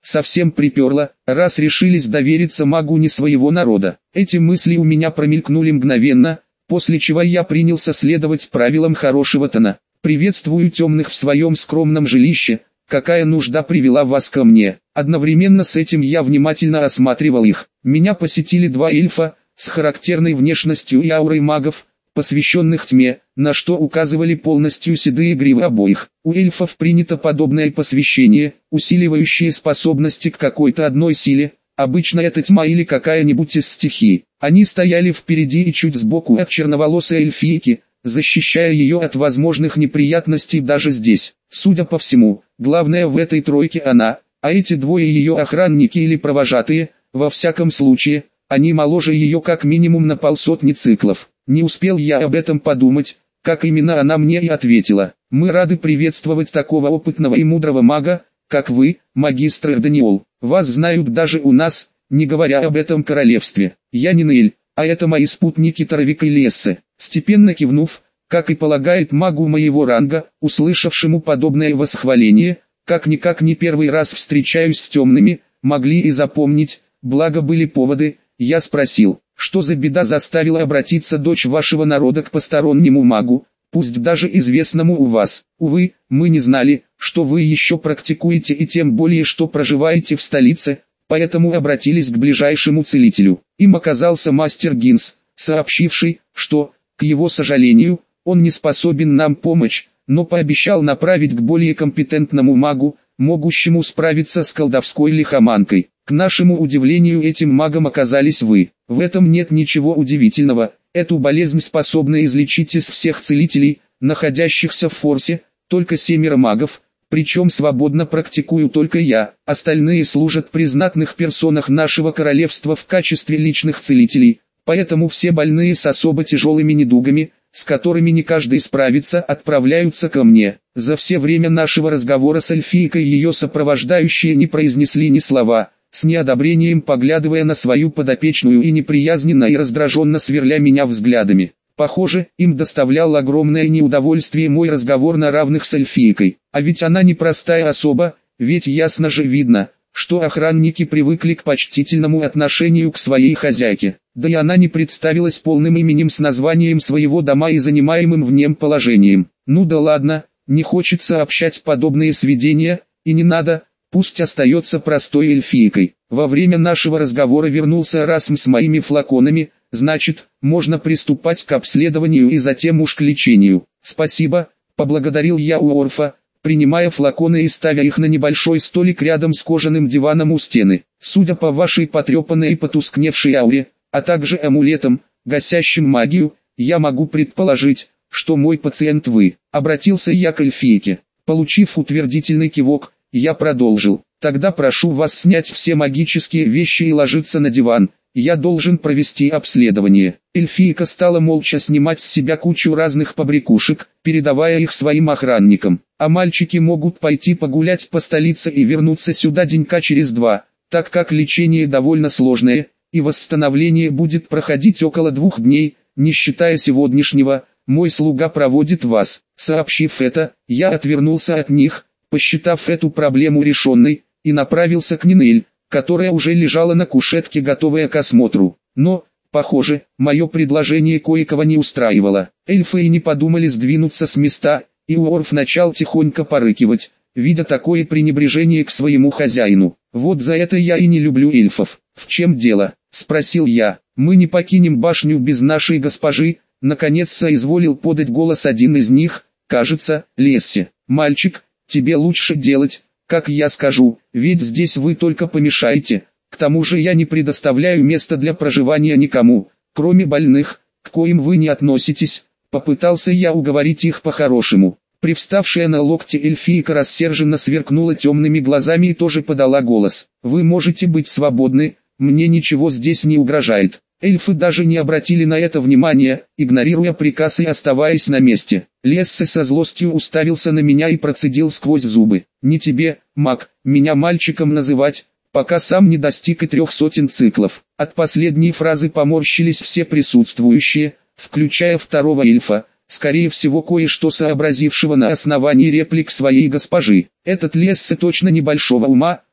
совсем приперло, раз решились довериться магу не своего народа. Эти мысли у меня промелькнули мгновенно, после чего я принялся следовать правилам хорошего тона. «Приветствую темных в своем скромном жилище, какая нужда привела вас ко мне?» Одновременно с этим я внимательно осматривал их. Меня посетили два эльфа, с характерной внешностью и аурой магов, посвященных тьме, на что указывали полностью седые гривы обоих. У эльфов принято подобное посвящение, усиливающее способности к какой-то одной силе, обычно это тьма или какая-нибудь из стихий. Они стояли впереди и чуть сбоку от черноволосой эльфийки, защищая ее от возможных неприятностей даже здесь. Судя по всему, главное в этой тройке она, а эти двое ее охранники или провожатые, во всяком случае, они моложе ее как минимум на полсотни циклов. Не успел я об этом подумать, как именно она мне и ответила. «Мы рады приветствовать такого опытного и мудрого мага, как вы, магистр Эрданиол. Вас знают даже у нас, не говоря об этом королевстве. Я не Нель, а это мои спутники Таровик и Лессе». Степенно кивнув, как и полагает магу моего ранга, услышавшему подобное восхваление, как-никак не первый раз встречаюсь с темными, могли и запомнить, благо были поводы. Я спросил, что за беда заставила обратиться дочь вашего народа к постороннему магу, пусть даже известному у вас. Увы, мы не знали, что вы еще практикуете и тем более, что проживаете в столице, поэтому обратились к ближайшему целителю. Им оказался мастер Гинс, сообщивший, что, к его сожалению, он не способен нам помочь, но пообещал направить к более компетентному магу, могущему справиться с колдовской лихоманкой. К нашему удивлению, этим магом оказались вы. В этом нет ничего удивительного, эту болезнь способны излечить из всех целителей, находящихся в форсе, только семеро магов, причем свободно практикую только я, остальные служат при знатных персонах нашего королевства в качестве личных целителей, поэтому все больные с особо тяжелыми недугами, с которыми не каждый справится, отправляются ко мне. За все время нашего разговора с эльфийкой ее сопровождающие не произнесли ни слова, с неодобрением поглядывая на свою подопечную и неприязненно и раздраженно сверля меня взглядами. Похоже, им доставлял огромное неудовольствие мой разговор на равных с эльфийкой. А ведь она непростая особа, ведь ясно же видно, что охранники привыкли к почтительному отношению к своей хозяйке. Да и она не представилась полным именем с названием своего дома и занимаемым в нем положением. Ну да ладно, не хочется общать подобные сведения, и не надо, пусть остается простой эльфийкой. Во время нашего разговора вернулся Расм с моими флаконами, значит, можно приступать к обследованию и затем уж к лечению. Спасибо, поблагодарил я у Орфа, принимая флаконы и ставя их на небольшой столик рядом с кожаным диваном у стены. Судя по вашей потрепанной и потускневшей ауре, а также амулетам, гасящим магию, я могу предположить, что мой пациент вы. Обратился я к эльфийке. Получив утвердительный кивок, я продолжил. Тогда прошу вас снять все магические вещи и ложиться на диван. Я должен провести обследование. Эльфийка стала молча снимать с себя кучу разных побрякушек, передавая их своим охранникам. А мальчики могут пойти погулять по столице и вернуться сюда денька через два, так как лечение довольно сложное, и восстановление будет проходить около двух дней, не считая сегодняшнего. Мой слуга проводит вас. Сообщив это, я отвернулся от них, посчитав эту проблему решенной, и направился к Нинель, которая уже лежала на кушетке, готовая к осмотру. Но, похоже, мое предложение кое-кого не устраивало. Эльфы и не подумали сдвинуться с места, и Уорф начал тихонько порыкивать, видя такое пренебрежение к своему хозяину. Вот за это я и не люблю эльфов. «В чем дело?» – спросил я. «Мы не покинем башню без нашей госпожи», – наконец соизволил подать голос один из них, кажется, Лесси. «Мальчик, тебе лучше делать, как я скажу, ведь здесь вы только помешаете. К тому же я не предоставляю места для проживания никому, кроме больных, к коим вы не относитесь». Попытался я уговорить их по-хорошему. Привставшая на локте эльфийка рассерженно сверкнула темными глазами и тоже подала голос. «Вы можете быть свободны, мне ничего здесь не угрожает». Эльфы даже не обратили на это внимания, игнорируя приказ и оставаясь на месте. Лессе со злостью уставился на меня и процедил сквозь зубы. «Не тебе, маг, меня мальчиком называть, пока сам не достиг и трех сотен циклов». От последней фразы поморщились все присутствующие, включая второго эльфа, скорее всего кое-что сообразившего на основании реплик своей госпожи. Этот Лессе точно небольшого ума,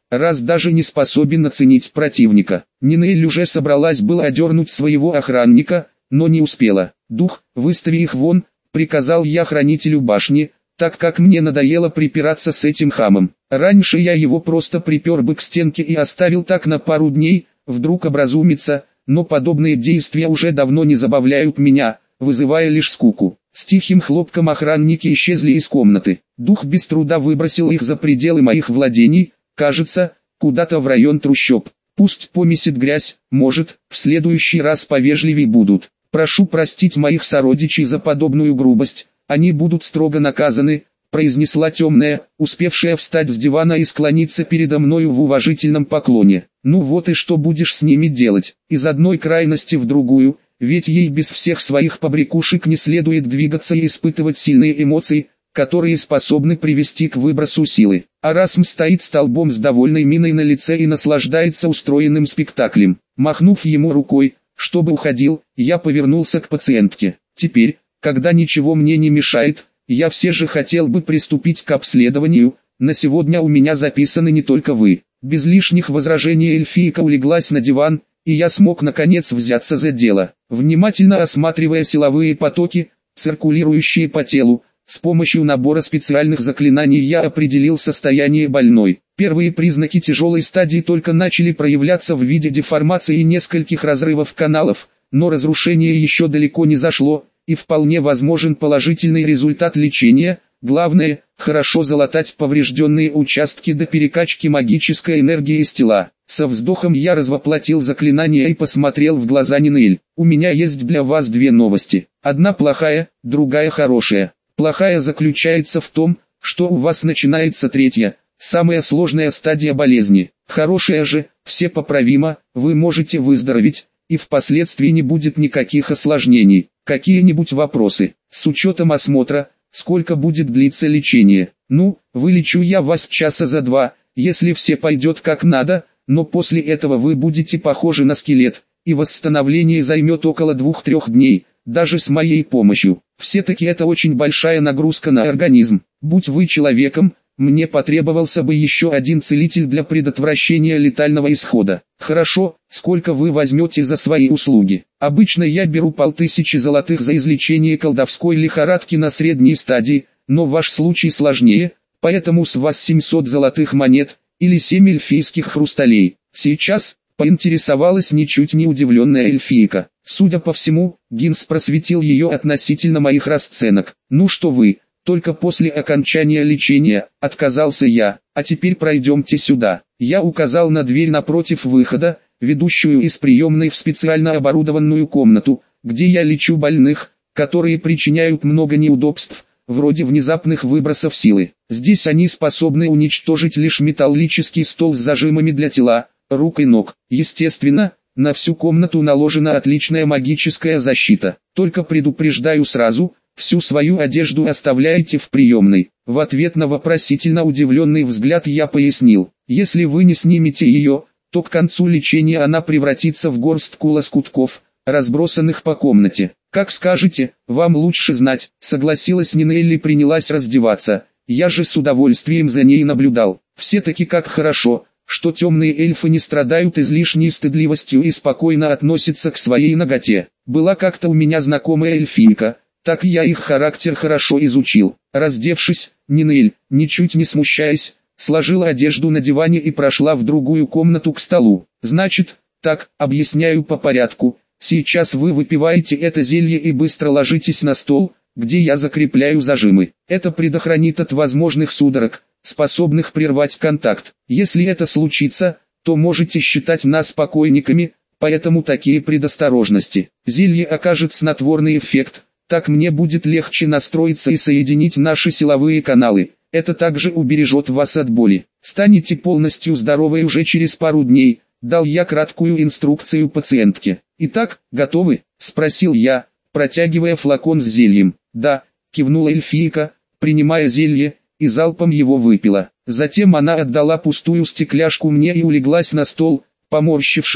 раз даже не способен оценить противника. Нинель уже собралась было одернуть своего охранника, но не успела. «Дух, выстави их вон», — приказал я хранителю башни, так как мне надоело припираться с этим хамом. Раньше я его просто припер бы к стенке и оставил так на пару дней, вдруг образумится, но подобные действия уже давно не забавляют меня, вызывая лишь скуку. С тихим хлопком охранники исчезли из комнаты. Дух без труда выбросил их за пределы моих владений, кажется, куда-то в район трущоб. Пусть помесит грязь, может, в следующий раз повежливей будут. Прошу простить моих сородичей за подобную грубость, они будут строго наказаны, произнесла темная, успевшая встать с дивана и склониться передо мною в уважительном поклоне. Ну вот и что будешь с ними делать, из одной крайности в другую, ведь ей без всех своих побрякушек не следует двигаться и испытывать сильные эмоции, которые способны привести к выбросу силы. Арасм стоит столбом с довольной миной на лице и наслаждается устроенным спектаклем. Махнув ему рукой, чтобы уходил, я повернулся к пациентке. Теперь, когда ничего мне не мешает, я все же хотел бы приступить к обследованию. На сегодня у меня записаны не только вы. Без лишних возражений эльфийка улеглась на диван, и я смог наконец взяться за дело. Внимательно осматривая силовые потоки, циркулирующие по телу, с помощью набора специальных заклинаний я определил состояние больной. Первые признаки тяжелой стадии только начали проявляться в виде деформации и нескольких разрывов каналов, но разрушение еще далеко не зашло, и вполне возможен положительный результат лечения. Главное, хорошо залатать поврежденные участки до перекачки магической энергии из тела. Со вздохом я развоплотил заклинание и посмотрел в глаза Нинель. У меня есть для вас две новости. Одна плохая, другая хорошая. Плохая заключается в том, что у вас начинается третья, самая сложная стадия болезни. Хорошая же, все поправимо, вы можете выздороветь, и впоследствии не будет никаких осложнений. Какие-нибудь вопросы? С учетом осмотра, сколько будет длиться лечение? Ну, вылечу я вас часа за два, если все пойдет как надо, но после этого вы будете похожи на скелет, и восстановление займет около двух-трех дней, даже с моей помощью. Все-таки это очень большая нагрузка на организм. Будь вы человеком, мне потребовался бы еще один целитель для предотвращения летального исхода. Хорошо, сколько вы возьмете за свои услуги? Обычно я беру полтысячи золотых за излечение колдовской лихорадки на средней стадии, но ваш случай сложнее, поэтому с вас семьсот золотых монет, или семь эльфийских хрусталей. Сейчас, поинтересовалась ничуть не удивленная эльфийка. Судя по всему, Гинс просветил ее относительно моих расценок. Ну что вы, только после окончания лечения, отказался я, а теперь пройдемте сюда. Я указал на дверь напротив выхода, ведущую из приемной в специально оборудованную комнату, где я лечу больных, которые причиняют много неудобств, вроде внезапных выбросов силы. Здесь они способны уничтожить лишь металлический стол с зажимами для тела, рук и ног. Естественно, на всю комнату наложена отличная магическая защита. Только предупреждаю сразу, всю свою одежду оставляйте в приемной. В ответ на вопросительно удивленный взгляд я пояснил: если вы не снимете ее, то к концу лечения она превратится в горстку лоскутков, разбросанных по комнате. Как скажете, вам лучше знать, согласилась Нинель и принялась раздеваться. Я же с удовольствием за ней наблюдал. Все-таки как хорошо, что темные эльфы не страдают излишней стыдливостью и спокойно относятся к своей наготе. Была как-то у меня знакомая эльфийка, так я их характер хорошо изучил. Раздевшись, Нинель, ничуть не смущаясь, сложила одежду на диване и прошла в другую комнату к столу. Значит, так, объясняю по порядку, сейчас вы выпиваете это зелье и быстро ложитесь на стол, где я закрепляю зажимы. Это предохранит от возможных судорог, способных прервать контакт. Если это случится, то можете считать нас покойниками, поэтому такие предосторожности. Зелье окажет снотворный эффект, так мне будет легче настроиться и соединить наши силовые каналы. Это также убережет вас от боли. Станете полностью здоровой уже через пару дней, дал я краткую инструкцию пациентке. Итак, готовы? Спросил я, протягивая флакон с зельем. Да, кивнула эльфийка, принимая зелье, и залпом его выпила. Затем она отдала пустую стекляшку мне и улеглась на стол, поморщившись,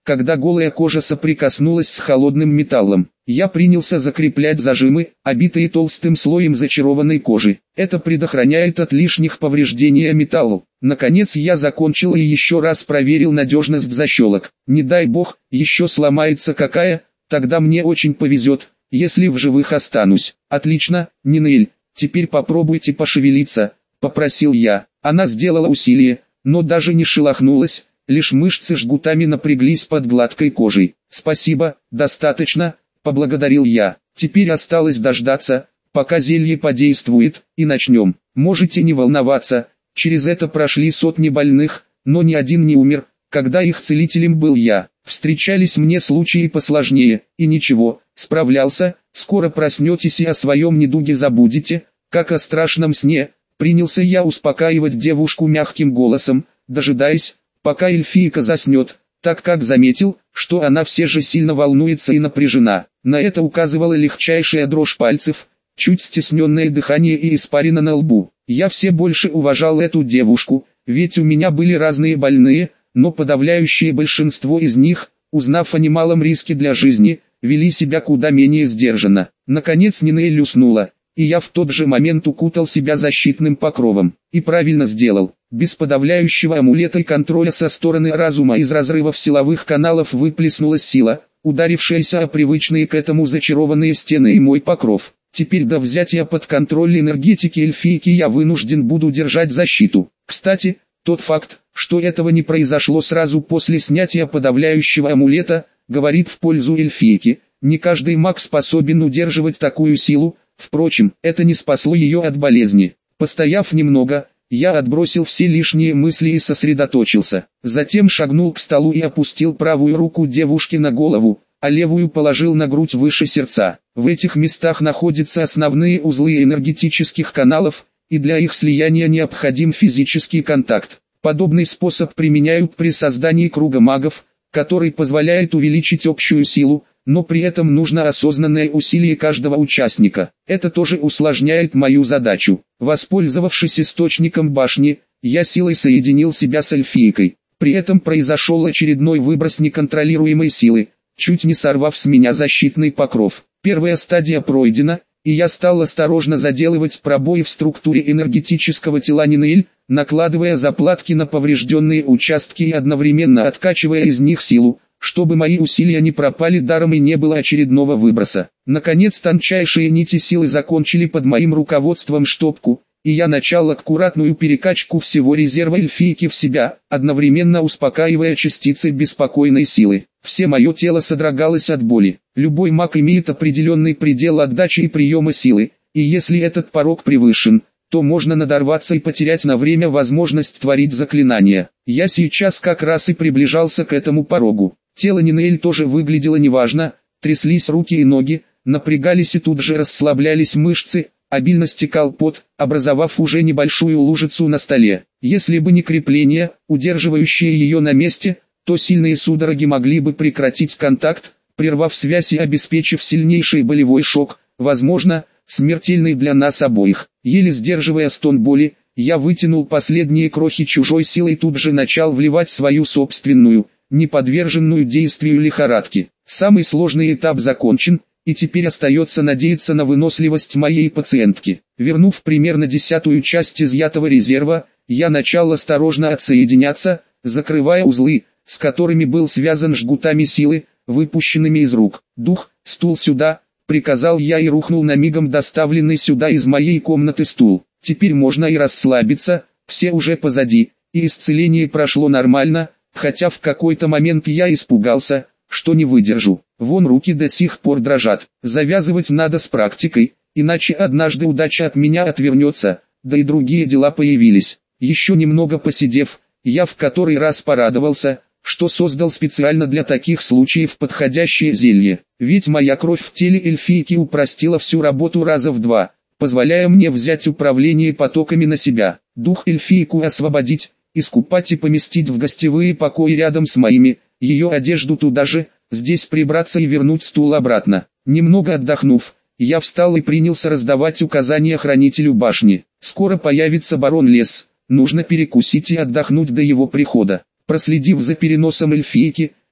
когда голая кожа соприкоснулась с холодным металлом. Я принялся закреплять зажимы, обитые толстым слоем зачарованной кожи. Это предохраняет от лишних повреждений металлу. Наконец я закончил и еще раз проверил надежность защелок. Не дай бог, еще сломается какая, тогда мне очень повезет, если в живых останусь. Отлично, Нинель, теперь попробуйте пошевелиться, попросил я. Она сделала усилие, но даже не шелохнулась, лишь мышцы жгутами напряглись под гладкой кожей. Спасибо, достаточно, поблагодарил я. Теперь осталось дождаться, пока зелье подействует, и начнем. Можете не волноваться, через это прошли сотни больных, но ни один не умер, когда их целителем был я. Встречались мне случаи посложнее, и ничего, справлялся. Скоро проснетесь и о своем недуге забудете, как о страшном сне. Принялся я успокаивать девушку мягким голосом, дожидаясь, пока эльфийка заснет, так как заметил, что она все же сильно волнуется и напряжена. На это указывала легчайшая дрожь пальцев, чуть стесненное дыхание и испарина на лбу. Я все больше уважал эту девушку, ведь у меня были разные больные, но подавляющее большинство из них, узнав о немалом риске для жизни, вели себя куда менее сдержанно. Наконец Нинель уснула, и я в тот же момент укутал себя защитным покровом. И правильно сделал. Без подавляющего амулета и контроля со стороны разума из разрывов силовых каналов выплеснулась сила, ударившаяся о привычные к этому зачарованные стены и мой покров. Теперь до взятия под контроль энергетики эльфийки я вынужден буду держать защиту. Кстати, тот факт, что этого не произошло сразу после снятия подавляющего амулета, говорит в пользу эльфийки. Не каждый маг способен удерживать такую силу, впрочем, это не спасло ее от болезни. Постояв немного, я отбросил все лишние мысли и сосредоточился. Затем шагнул к столу и опустил правую руку девушки на голову, а левую положил на грудь выше сердца. В этих местах находятся основные узлы энергетических каналов, и для их слияния необходим физический контакт. Подобный способ применяют при создании круга магов, который позволяет увеличить общую силу, но при этом нужно осознанное усилие каждого участника. Это тоже усложняет мою задачу. Воспользовавшись источником башни, я силой соединил себя с эльфийкой. При этом произошел очередной выброс неконтролируемой силы, чуть не сорвав с меня защитный покров. Первая стадия пройдена, и я стал осторожно заделывать пробои в структуре энергетического тела Нинель, накладывая заплатки на поврежденные участки и одновременно откачивая из них силу, чтобы мои усилия не пропали даром и не было очередного выброса. Наконец тончайшие нити силы закончили под моим руководством штопку, и я начал аккуратную перекачку всего резерва эльфийки в себя, одновременно успокаивая частицы беспокойной силы. Все мое тело содрогалось от боли. Любой маг имеет определенный предел отдачи и приема силы, и если этот порог превышен, то можно надорваться и потерять на время возможность творить заклинания. Я сейчас как раз и приближался к этому порогу. Тело Нинель тоже выглядело неважно, тряслись руки и ноги, напрягались и тут же расслаблялись мышцы, обильно стекал пот, образовав уже небольшую лужицу на столе. Если бы не крепление, удерживающее ее на месте, то сильные судороги могли бы прекратить контакт, прервав связь и обеспечив сильнейший болевой шок, возможно, смертельный для нас обоих. Еле сдерживая стон боли, я вытянул последние крохи чужой силы и тут же начал вливать свою собственную, не подверженную действию лихорадки. Самый сложный этап закончен, и теперь остается надеяться на выносливость моей пациентки. Вернув примерно десятую часть изъятого резерва, я начал осторожно отсоединяться, закрывая узлы, с которыми был связан жгутами силы, выпущенными из рук. «Дух, стул сюда!» — приказал я и рухнул на мигом доставленный сюда из моей комнаты стул. Теперь можно и расслабиться, все уже позади, и исцеление прошло нормально, хотя в какой-то момент я испугался, что не выдержу. Вон руки до сих пор дрожат. Завязывать надо с практикой, иначе однажды удача от меня отвернется, да и другие дела появились. Еще немного посидев, я в который раз порадовался, что создал специально для таких случаев подходящее зелье. Ведь моя кровь в теле эльфийки упростила всю работу раза в два, позволяя мне взять управление потоками на себя. Дух эльфийку освободить, искупать и поместить в гостевые покои рядом с моими, ее одежду туда же, здесь прибраться и вернуть стул обратно. Немного отдохнув, я встал и принялся раздавать указания хранителю башни. Скоро появится барон Лес, нужно перекусить и отдохнуть до его прихода. Проследив за переносом эльфийки,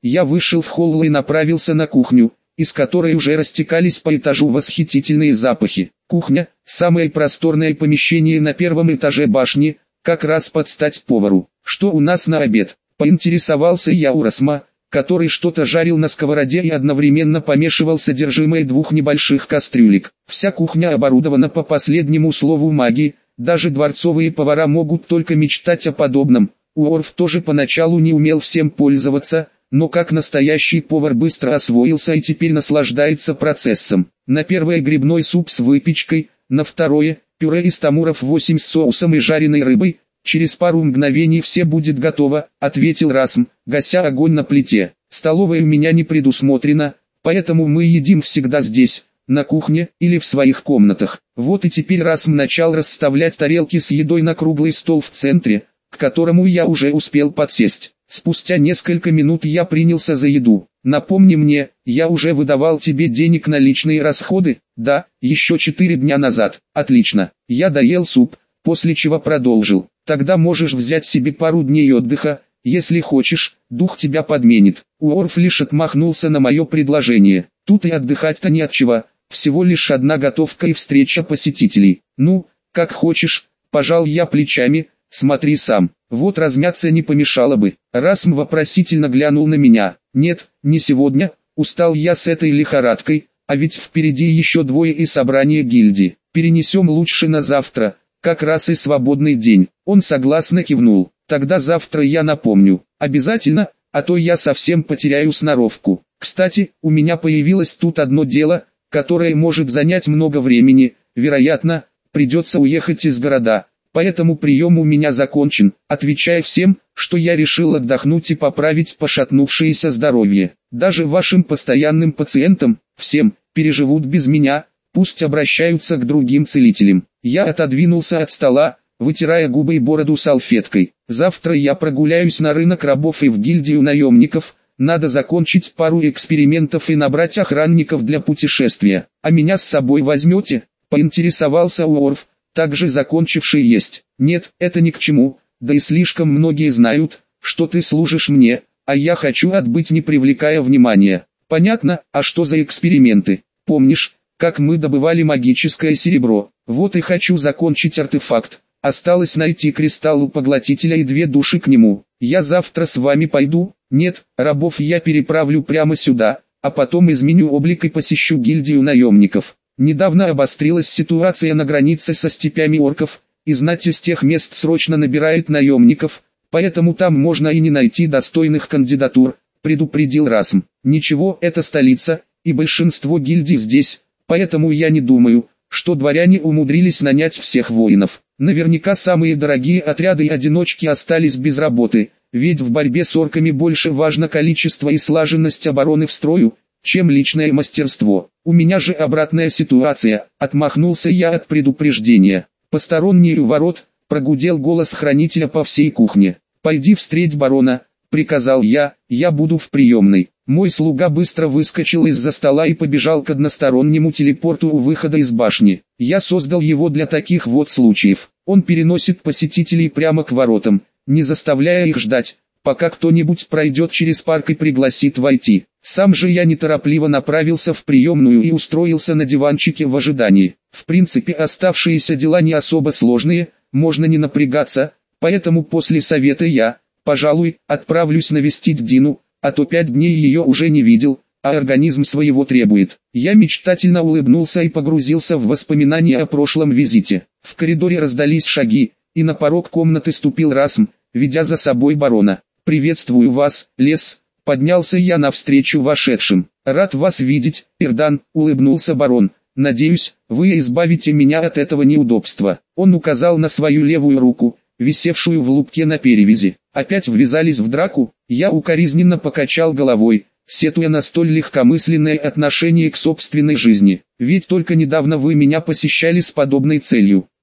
я вышел в холл и направился на кухню, из которой уже растекались по этажу восхитительные запахи. Кухня – самое просторное помещение на первом этаже башни, как раз под стать повару. «Что у нас на обед?» – поинтересовался я у Расма, который что-то жарил на сковороде и одновременно помешивал содержимое двух небольших кастрюлек. Вся кухня оборудована по последнему слову магии, даже дворцовые повара могут только мечтать о подобном. Уорф тоже поначалу не умел всем пользоваться, но как настоящий повар быстро освоился и теперь наслаждается процессом. На первое грибной суп с выпечкой, на второе пюре из тамуров восемь с соусом и жареной рыбой. «Через пару мгновений все будет готово», — ответил Расм, гася огонь на плите. «Столовая у меня не предусмотрена, поэтому мы едим всегда здесь, на кухне или в своих комнатах». Вот и теперь Расм начал расставлять тарелки с едой на круглый стол в центре, к которому я уже успел подсесть. Спустя несколько минут я принялся за еду. «Напомни мне, я уже выдавал тебе денег на личные расходы?» «Да, еще четыре дня назад». «Отлично». Я доел суп, после чего продолжил. «Тогда можешь взять себе пару дней отдыха, если хочешь, дух тебя подменит». Уорф лишь отмахнулся на мое предложение. Тут и отдыхать-то не от чего, всего лишь одна готовка и встреча посетителей. «Ну, как хочешь», пожал я плечами, «смотри сам». Вот размяться не помешало бы. Расм вопросительно глянул на меня. «Нет, не сегодня, устал я с этой лихорадкой, а ведь впереди еще двое и собрание гильдии. Перенесем лучше на завтра, как раз и свободный день». Он согласно кивнул. «Тогда завтра я напомню. Обязательно, а то я совсем потеряю сноровку. Кстати, у меня появилось тут одно дело, которое может занять много времени. Вероятно, придется уехать из города. Поэтому прием у меня закончен, отвечая всем, что я решил отдохнуть и поправить пошатнувшееся здоровье. Даже вашим постоянным пациентам, всем, переживут без меня, пусть обращаются к другим целителям». Я отодвинулся от стола, вытирая губы и бороду салфеткой. «Завтра я прогуляюсь на рынок рабов и в гильдию наемников, надо закончить пару экспериментов и набрать охранников для путешествия. А меня с собой возьмете?» — поинтересовался Уорф, также закончивший есть. «Нет, это ни к чему, да и слишком многие знают, что ты служишь мне, а я хочу отбыть, не привлекая внимания». «Понятно, а что за эксперименты? Помнишь, как мы добывали магическое серебро? Вот и хочу закончить артефакт. Осталось найти кристалл у поглотителя и две души к нему. Я завтра с вами пойду?» «Нет, рабов я переправлю прямо сюда, а потом изменю облик и посещу гильдию наемников». Недавно обострилась ситуация на границе со степями орков, и знать из тех мест срочно набирает наемников, поэтому там можно и не найти достойных кандидатур, предупредил Расм. «Ничего, это столица, и большинство гильдий здесь, поэтому я не думаю, что дворяне умудрились нанять всех воинов. Наверняка самые дорогие отряды и одиночки остались без работы, ведь в борьбе с орками больше важно количество и слаженность обороны в строю, чем личное мастерство. У меня же обратная ситуация», — отмахнулся я от предупреждения. «Посторонний у ворот», — прогудел голос хранителя по всей кухне. «Пойди встреть барона», — приказал я, — «я буду в приемной». Мой слуга быстро выскочил из-за стола и побежал к одностороннему телепорту у выхода из башни. Я создал его для таких вот случаев. Он переносит посетителей прямо к воротам, не заставляя их ждать, пока кто-нибудь пройдет через парк и пригласит войти. Сам же я неторопливо направился в приемную и устроился на диванчике в ожидании. В принципе, оставшиеся дела не особо сложные, можно не напрягаться, поэтому после совета я, пожалуй, отправлюсь навестить Дину, а то пять дней ее уже не видел, а организм своего требует. Я мечтательно улыбнулся и погрузился в воспоминания о прошлом визите. В коридоре раздались шаги, и на порог комнаты ступил Расм, ведя за собой барона. «Приветствую вас, Лес», — поднялся я навстречу вошедшим. «Рад вас видеть, Ирдан», — улыбнулся барон. «Надеюсь, вы избавите меня от этого неудобства». Он указал на свою левую руку, висевшую в лупке на перевязи. «Опять ввязались в драку?» Я укоризненно покачал головой, сетуя на столь легкомысленное отношение к собственной жизни. «Ведь только недавно вы меня посещали с подобной целью».